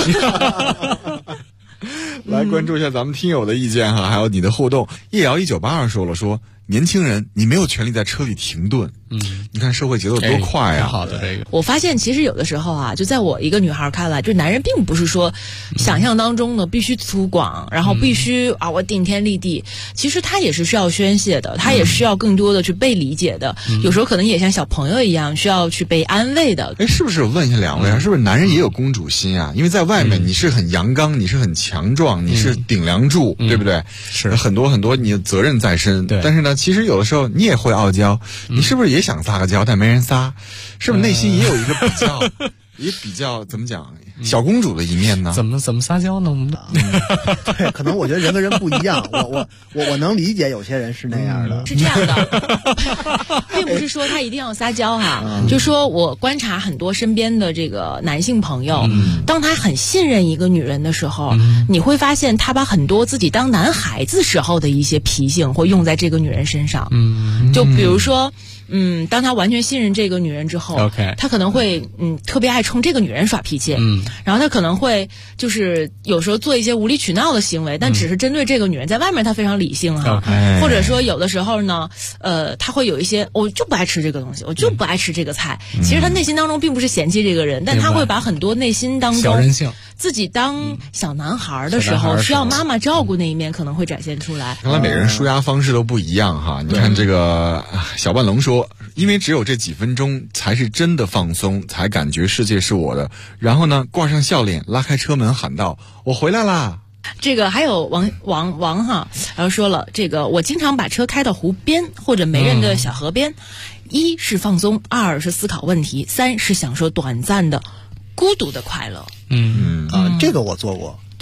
S12: 来关注一下咱们听友的意见哈，还有你的互动。夜瑶1982说年轻人，你没有权利在车里停顿。你看社会节奏多快啊！
S13: 好的，这个
S10: 我发现其实有的时候啊，就在我一个女孩看来，就男人并不是说想象当中的必须粗犷，然后必须我顶天立地。其实他也是需要宣泄的，他也需要更多的去被理解的。有时候可能也像小朋友一样，需要去被安慰的。
S12: 是不是？我问一下两位啊，是不是男人也有公主心啊？因为在外面你是很阳刚，你是很强壮，你是顶梁柱，对不对？
S13: 是
S12: 很多你的责任在身。
S13: 对。
S12: 但是呢，其实有的时候你也会傲娇，你是不是也想撒个娇，但没人撒？是不是内心也有一个比较怎么讲小公主的一面呢？
S13: 怎么撒娇呢？
S14: 对，可能我觉得人跟人不一样，我能理解有些人是那样的。
S10: 是这样的，并不是说他一定要撒娇哈，就说我观察很多身边的这个男性朋友，当他很信任一个女人的时候，你会发现他把很多自己当男孩子时候的一些脾性会用在这个女人身上。就比如说。当他完全信任这个女人之后，他可能会特别爱冲这个女人耍脾气，然后他可能会就是有时候做一些无理取闹的行为，但只是针对这个女人，在外面他非常理性哈，或者说有的时候呢，他会有一些我就不爱吃这个东西，我就不爱吃这个菜，其实他内心当中并不是嫌弃这个人，但他会把很多内心当中
S13: 小人性
S10: 自己当小男孩的时候需要妈妈照顾那一面可能会展现出来。
S12: 看来每个人舒压方式都不一样哈。你看这个小半龙说，因为只有这几分钟才是真的放松，才感觉世界是我的。然后呢，挂上笑脸，拉开车门喊道：“我回来啦！”
S10: 这个还有王哈，然后说了，这个我经常把车开到湖边或者没人的小河边，一是放松，2是思考问题，3是享受短暂的孤独的快乐。
S14: 这个我做过。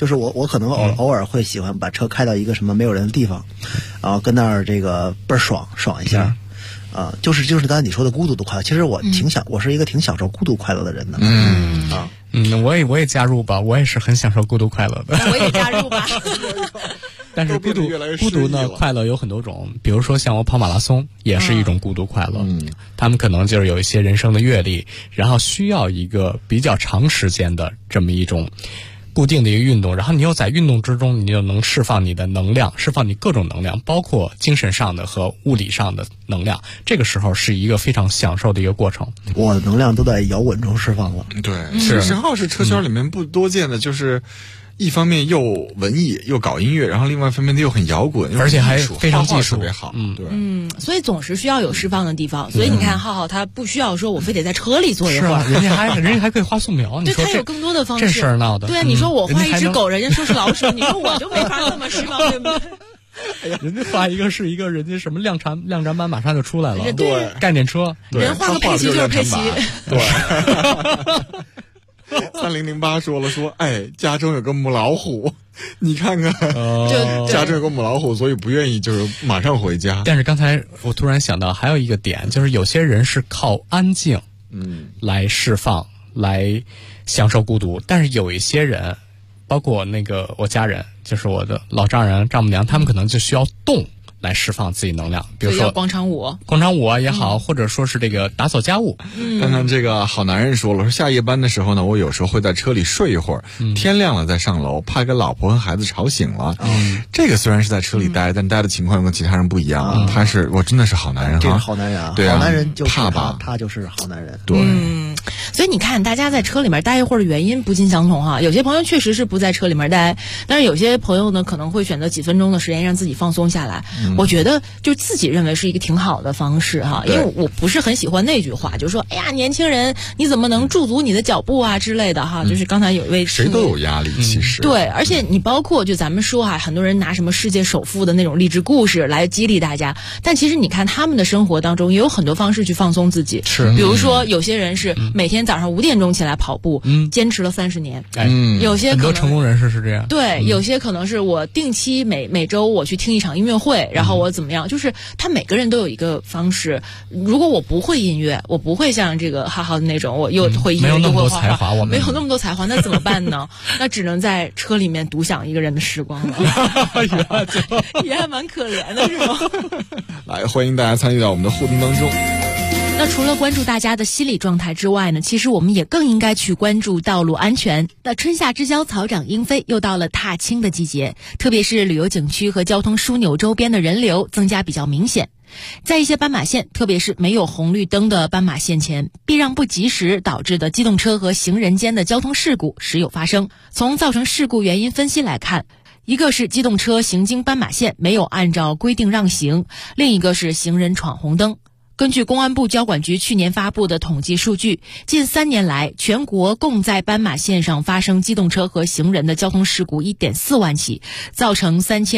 S14: 就是我可能偶尔会喜欢把车开到一个什么没有人的地方，然后跟那儿这个倍儿爽一下。就是刚才你说的孤独的快乐，其实我是一个挺享受孤独快乐的人的。
S13: 我也加入吧，我也是很享受孤独快乐的。
S10: 我也加入吧。
S13: 但是孤独呢，快乐有很多种，比如说像我跑马拉松也是一种孤独快乐。他们可能就是有一些人生的阅历，然后需要一个比较长时间的这么一种固定的一个运动，然后你又在运动之中，你就能释放你的能量，释放你各种能量，包括精神上的和物理上的能量。这个时候是一个非常享受的一个过程。
S14: 我的能量都在摇滚中释放了。
S12: 对，10号是车圈里面不多见的，就是一方面又文艺又搞音乐，然后另外一方面又很摇滚，
S13: 而且还非常技术
S12: 特别好。对，
S10: 所以总是需要有释放的地方。所以你看，浩浩他不需要说我非得在车里坐一会儿，
S13: 人家还可以画素描。
S10: 对，他有更多的方式。
S13: 这事儿闹的。
S10: 对，你说我画一只狗，人家说是老鼠，你说我就没法那么释放，对不对？
S13: 人家画一个是一个人家什么量产版马上就出来了，
S10: 对，
S13: 概念车，
S10: 人画个佩奇就是佩奇，
S12: 对。3008说，家中有个母老虎，你看看，家中有个母老虎，所以不愿意就是马上回家。
S13: 但是刚才我突然想到还有一个点，就是有些人是靠安静，来释放，来享受孤独，但是有一些人，包括我家人，就是我的老丈人丈母娘，他们可能就需要动来释放自己能量，比如说
S10: 广场舞
S13: 啊也好，或者说是这个打扫家务。
S12: 看看这个好男人说下夜班的时候呢，我有时候会在车里睡一会儿，天亮了再上楼，怕给老婆和孩子吵醒了。这个虽然是在车里待，但待的情况跟其他人不一样。我真的是好男人，
S14: 这是好男人啊！
S12: 对啊，
S14: 好男人就是
S12: 怕吧，
S14: 他就是好男人。
S12: 对，
S10: 所以你看，大家在车里面待一会儿的原因不尽相同哈。有些朋友确实是不在车里面待，但是有些朋友呢，可能会选择几分钟的时间让自己放松下来。我觉得就自己认为是一个挺好的方式哈，因为我不是很喜欢那句话，就是说，哎呀，年轻人你怎么能驻足你的脚步啊之类的哈。就是刚才有一位
S12: 谁都有压力，其实
S10: 对，而且你包括就咱们说哈，很多人拿什么世界首富的那种励志故事来激励大家，但其实你看他们的生活当中也有很多方式去放松自己，
S13: 是，
S10: 比如说有些人是每天早上5点钟起来跑步，坚持了30年，有些
S13: 很多成功人士是这样，
S10: 对，有些可能是我定期每周我去听一场音乐会，然后我怎么样，就是他每个人都有一个方式。如果我不会音乐，我不会像这个浩浩的那种，我又会音乐又会画画，没有那么多才华，那怎么办呢？那只能在车里面独享一个人的时光了。也还蛮可怜的，是吗？
S12: 来，欢迎大家参与到我们的互动当中。
S10: 那除了关注大家的心理状态之外呢，其实我们也更应该去关注道路安全。那春夏之交草长莺飞，又到了踏青的季节，特别是旅游景区和交通枢纽周边的人流增加比较明显。在一些斑马线，特别是没有红绿灯的斑马线前，避让不及时导致的机动车和行人间的交通事故时有发生。从造成事故原因分析来看，一个是机动车行经斑马线没有按照规定让行，另一个是行人闯红灯。根据公安部交管局去年发布的统计数据，近3年来，全国共在斑马线上发生机动车和行人的交通事故 1.4 万起，造成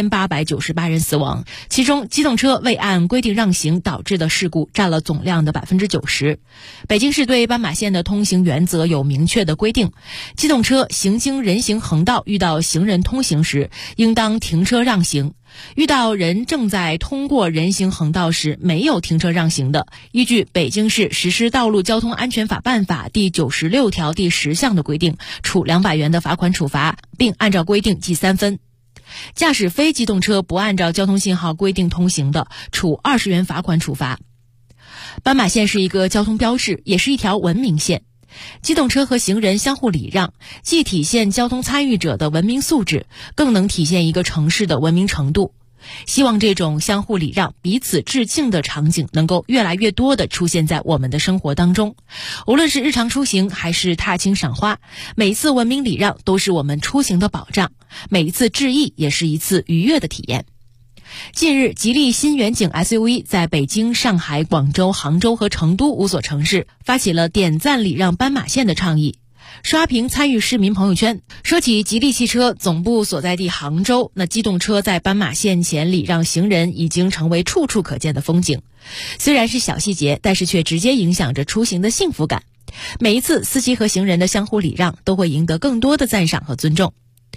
S10: 3898人死亡，其中机动车未按规定让行导致的事故占了总量的 90%。北京市对斑马线的通行原则有明确的规定，机动车行经人行横道遇到行人通行时，应当停车让行。遇到人正在通过人行横道时没有停车让行的，依据北京市实施道路交通安全法办法第96条第10项的规定，处200元的罚款处罚，并按照规定记3分。驾驶非机动车不按照交通信号规定通行的，处20元罚款处罚。斑马线是一个交通标志，也是一条文明线。机动车和行人相互礼让，既体现交通参与者的文明素质，更能体现一个城市的文明程度。希望这种相互礼让、彼此致敬的场景能够越来越多地出现在我们的生活当中。无论是日常出行还是踏青赏花，每一次文明礼让都是我们出行的保障，每一次致意也是一次愉悦的体验。近日，吉利新远景 SUV 在北京、上海、广州、杭州和成都5所城市发起了点赞礼让斑马线的倡议。刷屏参与市民朋友圈，说起吉利汽车总部所在地杭州，那机动车在斑马线前礼让行人已经成为处处可见的风景。虽然是小细节，但是却直接影响着出行的幸福感。每一次司机和行人的相互礼让，都会赢得更多的赞赏和尊重。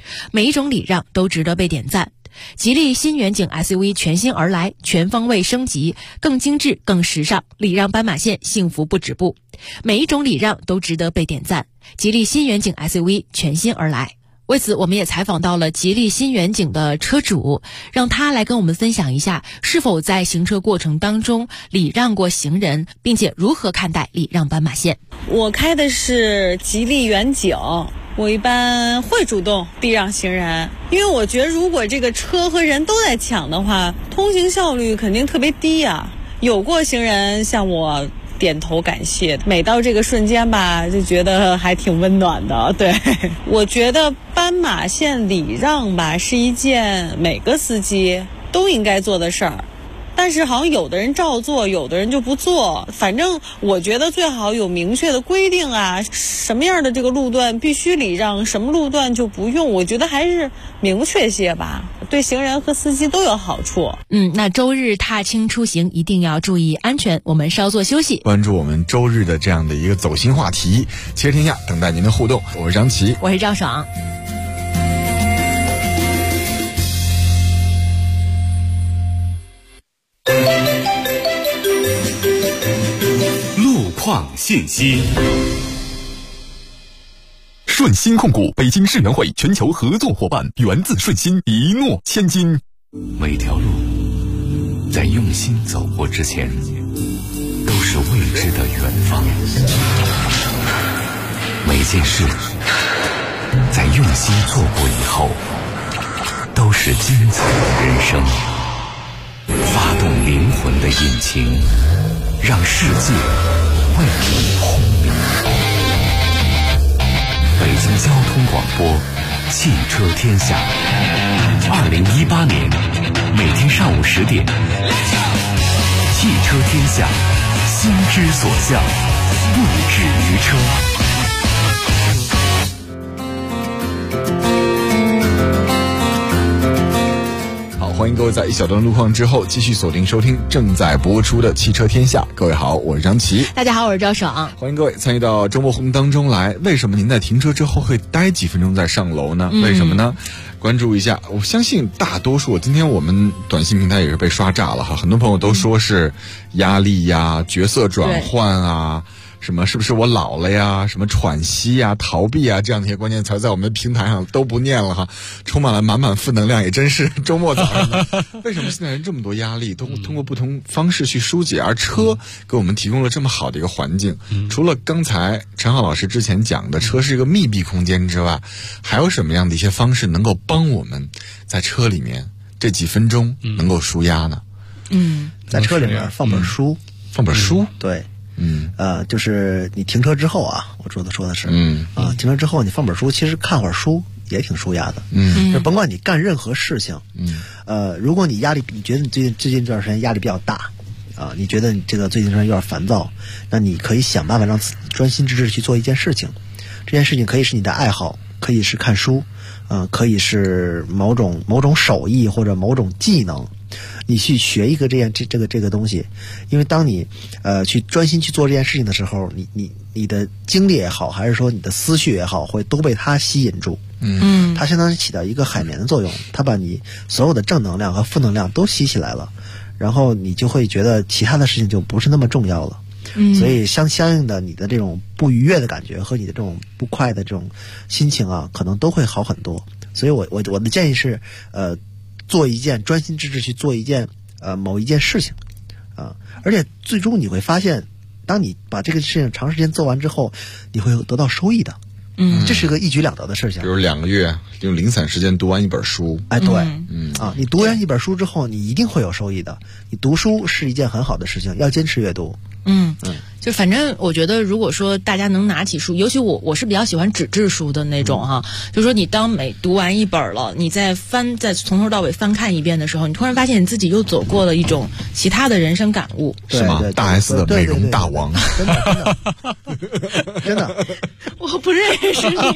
S10: 每一种礼让都值得被点赞。吉利新远景 SUV 全新而来，全方位升级，更精致更时尚，礼让斑马线，幸福不止步。每一种礼让都值得被点赞。吉利新远景 SUV 全新而来。为此，我们也采访到了吉利新远景的车主，让他来跟我们分享一下是否在行车过程当中礼让过行人，并且如何看待礼让斑马线。
S4: 我开的是吉利远景，我一般会主动避让行人，因为我觉得如果这个车和人都在抢的话，通行效率肯定特别低啊。有过行人向我点头感谢，每到这个瞬间吧，就觉得还挺温暖的。对，我觉得斑马线礼让吧，是一件每个司机都应该做的事儿。但是好像有的人照做，有的人就不做。反正我觉得最好有明确的规定啊，什么样的这个路段必须礼让，什么路段就不用。我觉得还是明确些吧，对行人和司机都有好处。
S10: 那周日踏青出行一定要注意安全。我们稍作休息，
S12: 关注我们周日的这样的一个走心话题，汽车天下等待您的互动。我是张琪，
S10: 我是赵爽。
S1: 路况信息。顺鑫控股北京世园会全球合作伙伴，源自顺鑫，一诺千金。
S3: 每条路在用心走过之前，都是未知的远方。每件事在用心做过以后，都是精彩的人生。发动灵魂的引擎，让世界为你轰鸣。北京交通广播，汽车天下。2018年每天上午10点，汽车天下，心之所向，不止于车。
S12: 欢迎各位在一小段路况之后继续锁定收听正在播出的汽车天下。各位好，我是张琪。
S10: 大家好，我是赵爽。
S12: 欢迎各位参与到周末互动当中来。为什么您在停车之后会待几分钟再上楼呢？为什么呢？关注一下，我相信大多数，今天我们短信平台也是被刷炸了哈，很多朋友都说是压力呀、角色转换啊，什么是不是我老了呀，什么喘息呀、逃避啊，这样的一些关键词在我们的平台上都不念了哈，充满了满满负能量，也真是周末早上的。为什么现在人这么多压力，都通过不同方式去疏解，而车给我们提供了这么好的一个环境？除了刚才陈浩老师之前讲的车是一个密闭空间之外，还有什么样的一些方式能够帮我们在车里面这几分钟能够舒压呢？
S14: 在车里面放本书，
S12: 放本书，
S14: 对。就是你停车之后啊，我说的是，停车之后你放本书，其实看会儿书也挺舒压的，就甭管你干任何事情，如果你压力，你觉得你最近这段时间压力比较大，你觉得你这个最近这段有点烦躁，那你可以想办法让自己专心致志去做一件事情，这件事情可以是你的爱好，可以是看书，可以是某种手艺或者某种技能。你去学一个这个东西，因为当你去专心去做这件事情的时候，你的精力也好，还是说你的思绪也好，会都被它吸引住。它相当于起到一个海绵的作用，它把你所有的正能量和负能量都吸起来了，然后你就会觉得其他的事情就不是那么重要了。所以相应的，你的这种不愉悦的感觉和你的这种不快的这种心情啊，可能都会好很多。所以我的建议是，做一件专心致志去做一件某一件事情而且最终你会发现，当你把这个事情长时间做完之后，你会得到收益的。这是个一举两得的事情。
S12: 比如2个月用零散时间读完一本书，
S14: 对，你读完一本书之后，你一定会有收益的。你读书是一件很好的事情，要坚持阅读。
S10: 就反正我觉得，如果说大家能拿起书，尤其我是比较喜欢纸质书的那种哈，就说你当每读完一本了，你再从头到尾翻看一遍的时候，你突然发现你自己又走过了一种其他的人生感悟，
S12: 是吗？大 S 的美容大王，
S14: 真的，
S10: 我不认识你，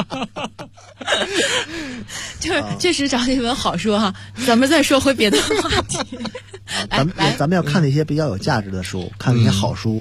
S10: 就是确实找你们好说哈，咱们再说回别的话题。
S14: 咱们要看那些比较有价值的书，看那些好书。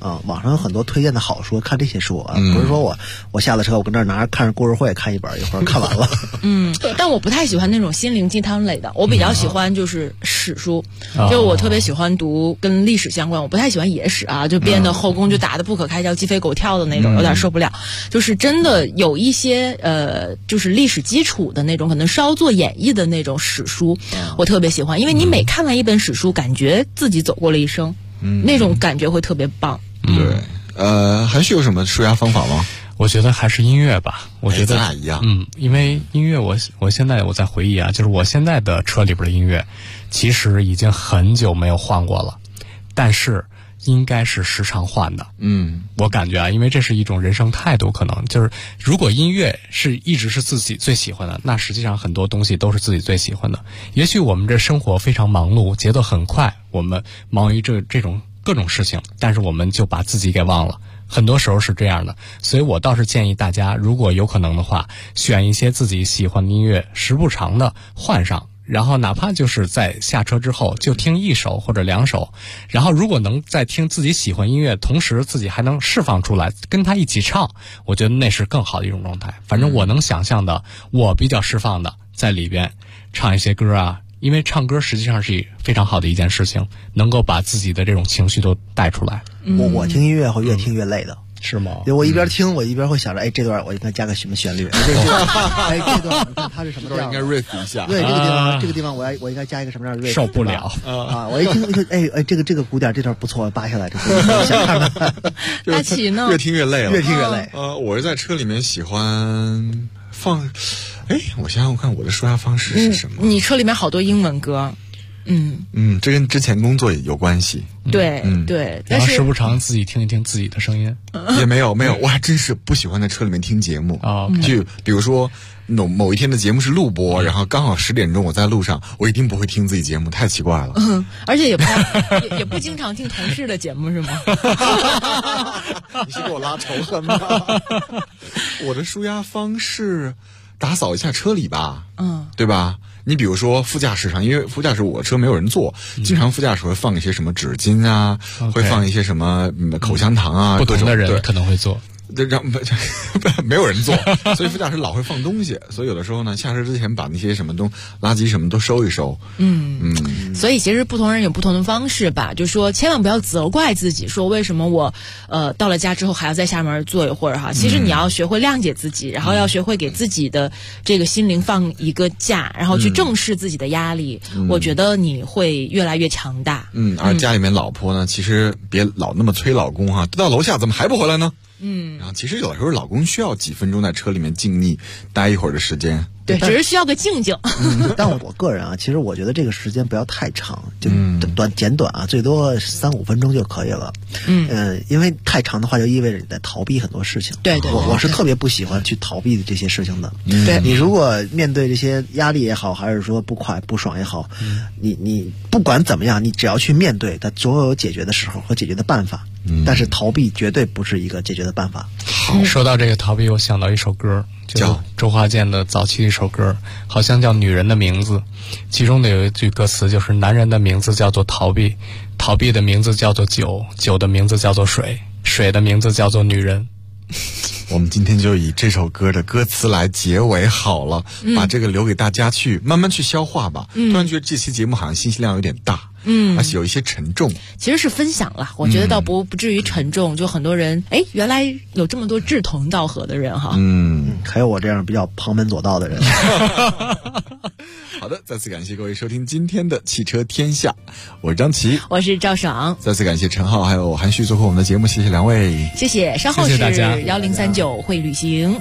S14: 网上有很多推荐的好书，看这些书啊，不是说我下了车我跟这儿拿着看着故事会看一本，一会儿看完了。
S10: 但我不太喜欢那种心灵鸡汤类的，我比较喜欢就是史书，就我特别喜欢读跟历史相关，我不太喜欢野史啊，就编的后宫就打得不可开交、鸡飞狗跳的那种，有点受不了。就是真的有一些就是历史基础的那种，可能稍作演绎的那种史书，我特别喜欢，因为你每看完一本史书，感觉自己走过了一生，那种感觉会特别棒。
S12: 对，还是有什么舒压方法吗？
S13: 我觉得还是音乐吧。我觉得
S12: 咱俩一样。
S13: 因为音乐我现在我在回忆啊，就是我现在的车里边的音乐，其实已经很久没有换过了，但是应该是时常换的。我感觉啊，因为这是一种人生态度，可能就是如果音乐一直是自己最喜欢的，那实际上很多东西都是自己最喜欢的。也许我们这生活非常忙碌，节奏很快，我们忙于这种各种事情，但是我们就把自己给忘了。很多时候是这样的，所以我倒是建议大家，如果有可能的话，选一些自己喜欢的音乐，时不常的换上，然后哪怕就是在下车之后就听一首或者2首，然后如果能在听自己喜欢音乐，同时自己还能释放出来，跟他一起唱，我觉得那是更好的一种状态。反正我能想象的，我比较释放的在里边唱一些歌啊。因为唱歌实际上是非常好的一件事情，能够把自己的这种情绪都带出来。
S14: 我听音乐会越听越累的。
S13: 是吗？
S14: 我一边听，我一边会想着，这段我应该加个什么旋律？这段你看它是什么调？
S12: 应该 riff 一下。
S14: 对，这个地方我应该加一个什么样的 riff？
S13: 受不了
S14: 啊！我一听，这个鼓点这段不错，扒下来这想看看。
S10: 大齐呢？
S12: 越听越累了，
S14: 越听越累。
S12: 我是在车里面喜欢放，我想想看我的舒压方式是什么？
S10: 你车里面好多英文歌。
S12: 这跟之前工作有关系。
S10: 对，对，
S13: 然后时不常自己听一听自己的声音。
S12: 也没有，我还真是不喜欢在车里面听节目。就比如说某一天的节目是录播，然后刚好10点钟我在路上，我一定不会听自己节目，太奇怪了。
S10: 而且也不经常听同事的节目是吗？
S12: 你是给我拉仇恨吗？我的舒压方式，打扫一下车里吧。对吧？你比如说副驾驶上，因为副驾驶我车没有人坐，经常副驾驶会放一些什么纸巾啊，会放一些什么口香糖啊，
S13: 不同的人可能会做。
S12: 没有人坐，所以副驾驶老会放东西，所以有的时候呢，下车之前把那些什么垃圾什么都收一收。
S10: 所以其实不同人有不同的方式吧，就说千万不要责怪自己，说为什么我到了家之后还要在下面坐一会儿哈。其实你要学会谅解自己，然后要学会给自己的这个心灵放一个假，然后去正视自己的压力。我觉得你会越来越强大。
S12: 而家里面老婆呢，其实别老那么催老公哈，都到楼下怎么还不回来呢？然后其实有的时候老公需要几分钟在车里面静谧待一会儿的时间。
S10: 对，只是需要个静静。
S14: 但我个人啊，其实我觉得这个时间不要太长，就简短啊，最多3-5分钟就可以了。因为太长的话就意味着你在逃避很多事情。
S10: 对，
S14: 我是特别不喜欢去逃避的这些事情的。
S10: 对，
S14: 你如果面对这些压力也好，还是说不快不爽也好，你不管怎么样，你只要去面对，它总有解决的时候和解决的办法。但是逃避绝对不是一个解决的办法。
S13: 说到这个逃避，我想到一首歌，叫周华健的早期的一首歌，好像叫《女人的名字》，其中的有一句歌词就是男人的名字叫做逃避，逃避的名字叫做酒，酒的名字叫做水，水的名字叫做女人。
S12: 我们今天就以这首歌的歌词来结尾好了，把这个留给大家去慢慢去消化吧。突然觉得这期节目好像信息量有点大，而且有一些沉重。
S10: 其实是分享了，我觉得倒不至于沉重。就很多人，原来有这么多志同道合的人哈。
S14: 还有我这样比较旁门左道的人。
S12: 好的，再次感谢各位收听今天的汽车天下，我是张琪，
S10: 我是赵爽。
S12: 再次感谢陈浩还有韩旭做客我们的节目，谢谢两位，
S10: 谢谢。稍后是1039会旅行。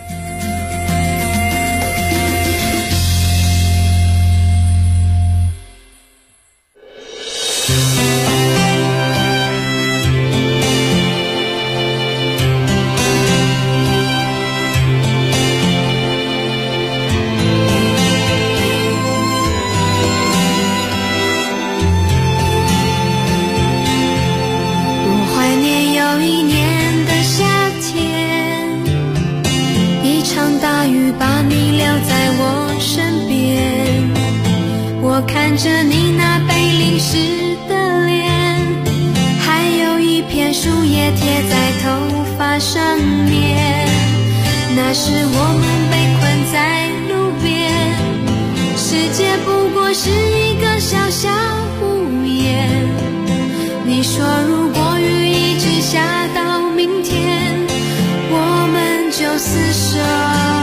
S7: 看着你那被淋湿的脸，还有一一片树叶贴在头发上面，那时我们被困在路边，世界不过是一个小小屋檐。你说如果雨一直下到明天，我们就厮守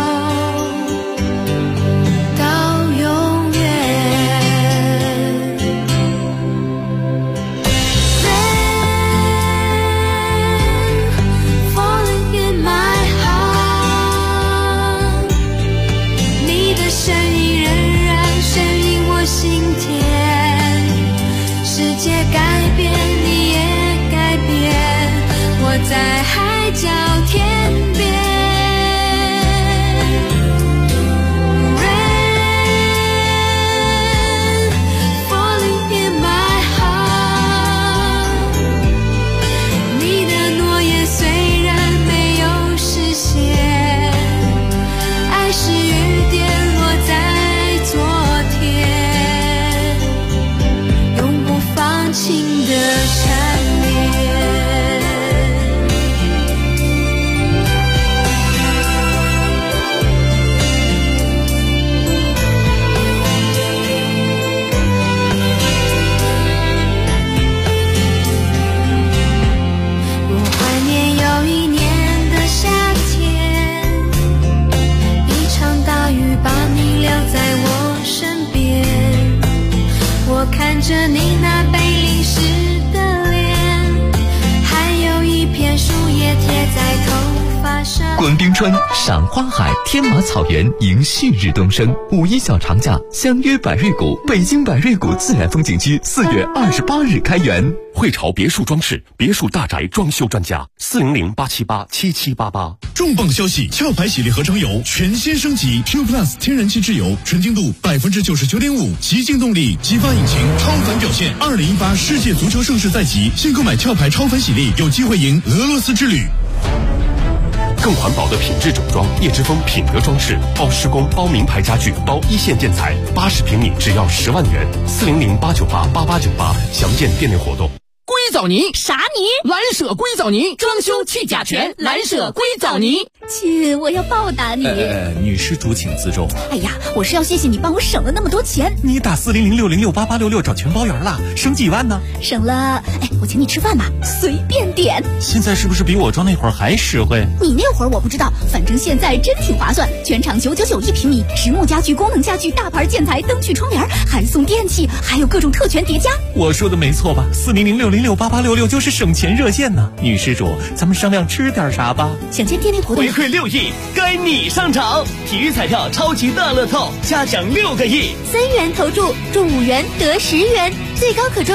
S7: 在海角天边 Rain falling in my heart， 你的诺言虽然没有实现，爱是雨点落在昨天，永不放晴的缠绵。看着你那被淋湿的脸，还有一片树叶贴在头发上。
S22: 观冰川，赏花海，天马草原，迎旭日东升。5·1小长假，相约百瑞谷，北京百瑞谷自然风景区4月28日开园。
S5: 汇潮别墅装饰，别墅大宅装修专家，400-878-7788。
S18: 重磅消息！壳牌洗涤合成油全新升级 Q Plus 天然气质油，纯净度99.5%，极净动力，激发引擎，超凡表现。2018世界足球盛世在即，现购买壳牌超凡洗涤，有机会赢俄罗斯之旅。
S5: 更环保的品质整装，叶之峰品德装饰，包施工，包名牌家具，包一线建材，80平米只要10万元，400-898-8898，详见店内活动。
S21: 硅藻泥啥泥？蓝舍硅藻泥，装修去甲醛，蓝舍硅藻泥。
S23: 亲，我要报答你。
S24: 女施主请自重。
S23: 哎呀，我是要谢谢你帮我省了那么多钱。
S24: 你打400-606-8866找全包圆了，省几万呢？
S23: 省了，我请你吃饭吧，随便点。
S24: 现在是不是比我装那会儿还实惠？
S23: 你那会儿我不知道，反正现在真挺划算，全场999一平米，实木家具、功能家具、大牌建材、灯具、窗帘，还送电器，还有各种特权叠加。
S24: 我说的没错吧？400-606-8866就是省钱热线呢。女施主，咱们商量吃点啥吧？
S23: 想见店内活动。
S21: 回馈6亿，该你上场！体育彩票超级大乐透，嘉奖6个亿
S23: ，3元投注，中5元得10元，最高可中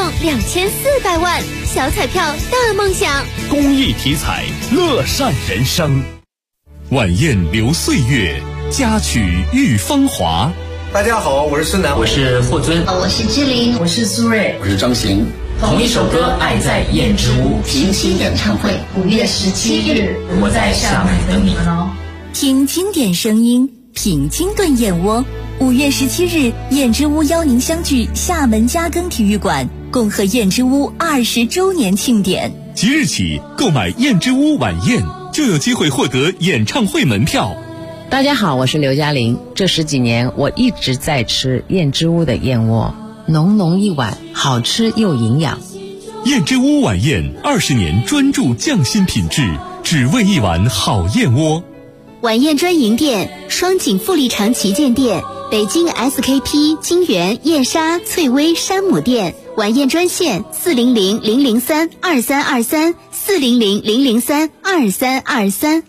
S23: 2400万。小彩票大梦想，
S21: 公益体彩，乐善人生。
S22: 晚宴留岁月，佳曲遇芳华。
S25: 大家好，我是孙楠，
S26: 我是霍尊，
S27: 我是志玲，
S26: 我是苏芮，
S27: 我是张行。
S26: 同一首歌，爱在燕之屋
S27: 平齐演唱会5月17日，
S26: 我在上海等你们哦。
S2: 听经典声音，品清炖燕窝。5月17日，燕之屋邀您相聚厦门嘉庚体育馆，共贺燕之屋20周年庆典。
S22: 即日起购买燕之屋晚宴，就有机会获得演唱会门票。
S20: 大家好，我是刘嘉玲。这10几年，我一直在吃燕之屋的燕窝，浓浓一碗，好吃又营养。
S22: 燕之屋晚宴20年专注匠心品质，只为一碗好燕窝。
S8: 晚宴专营店：双井富力城旗舰店、北京 SKP 金源燕莎翠微山姆店。晚宴专线400-003-2323，400-003-2323。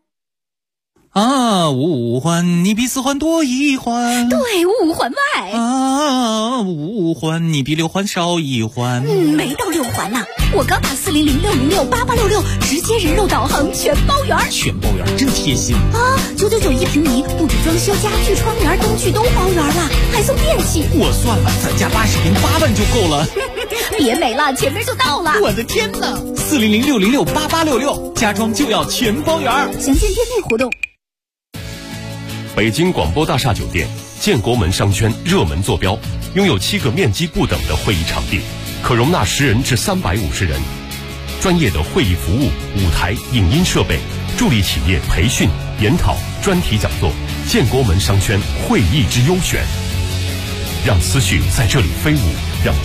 S24: 啊，五环你比4环多1环，
S23: 对，5环外。
S24: 啊，5环你比6环少1环。
S23: 没到6环呢。我刚打400-606-8866，直接人肉导航全包圆。
S24: 全包圆真贴心
S23: 啊！999一平米，不止装修、家具、窗帘、灯具都包圆了，还送电器。
S24: 我算了，咱家80平8万就够了。
S23: 别没了，前面就到了。
S24: 我的天哪！400-606-8866，家装就要全包圆。
S23: 详见店内活动。
S5: 北京广播大厦酒店，建国门商圈热门坐标，拥有7个面积不等的会议场地，可容纳10人至350人。 专业的会议服务、舞台、影音设备，助力企业培训、研讨、专题讲座，建国门商圈会议之优选，让思绪在这里飞舞，让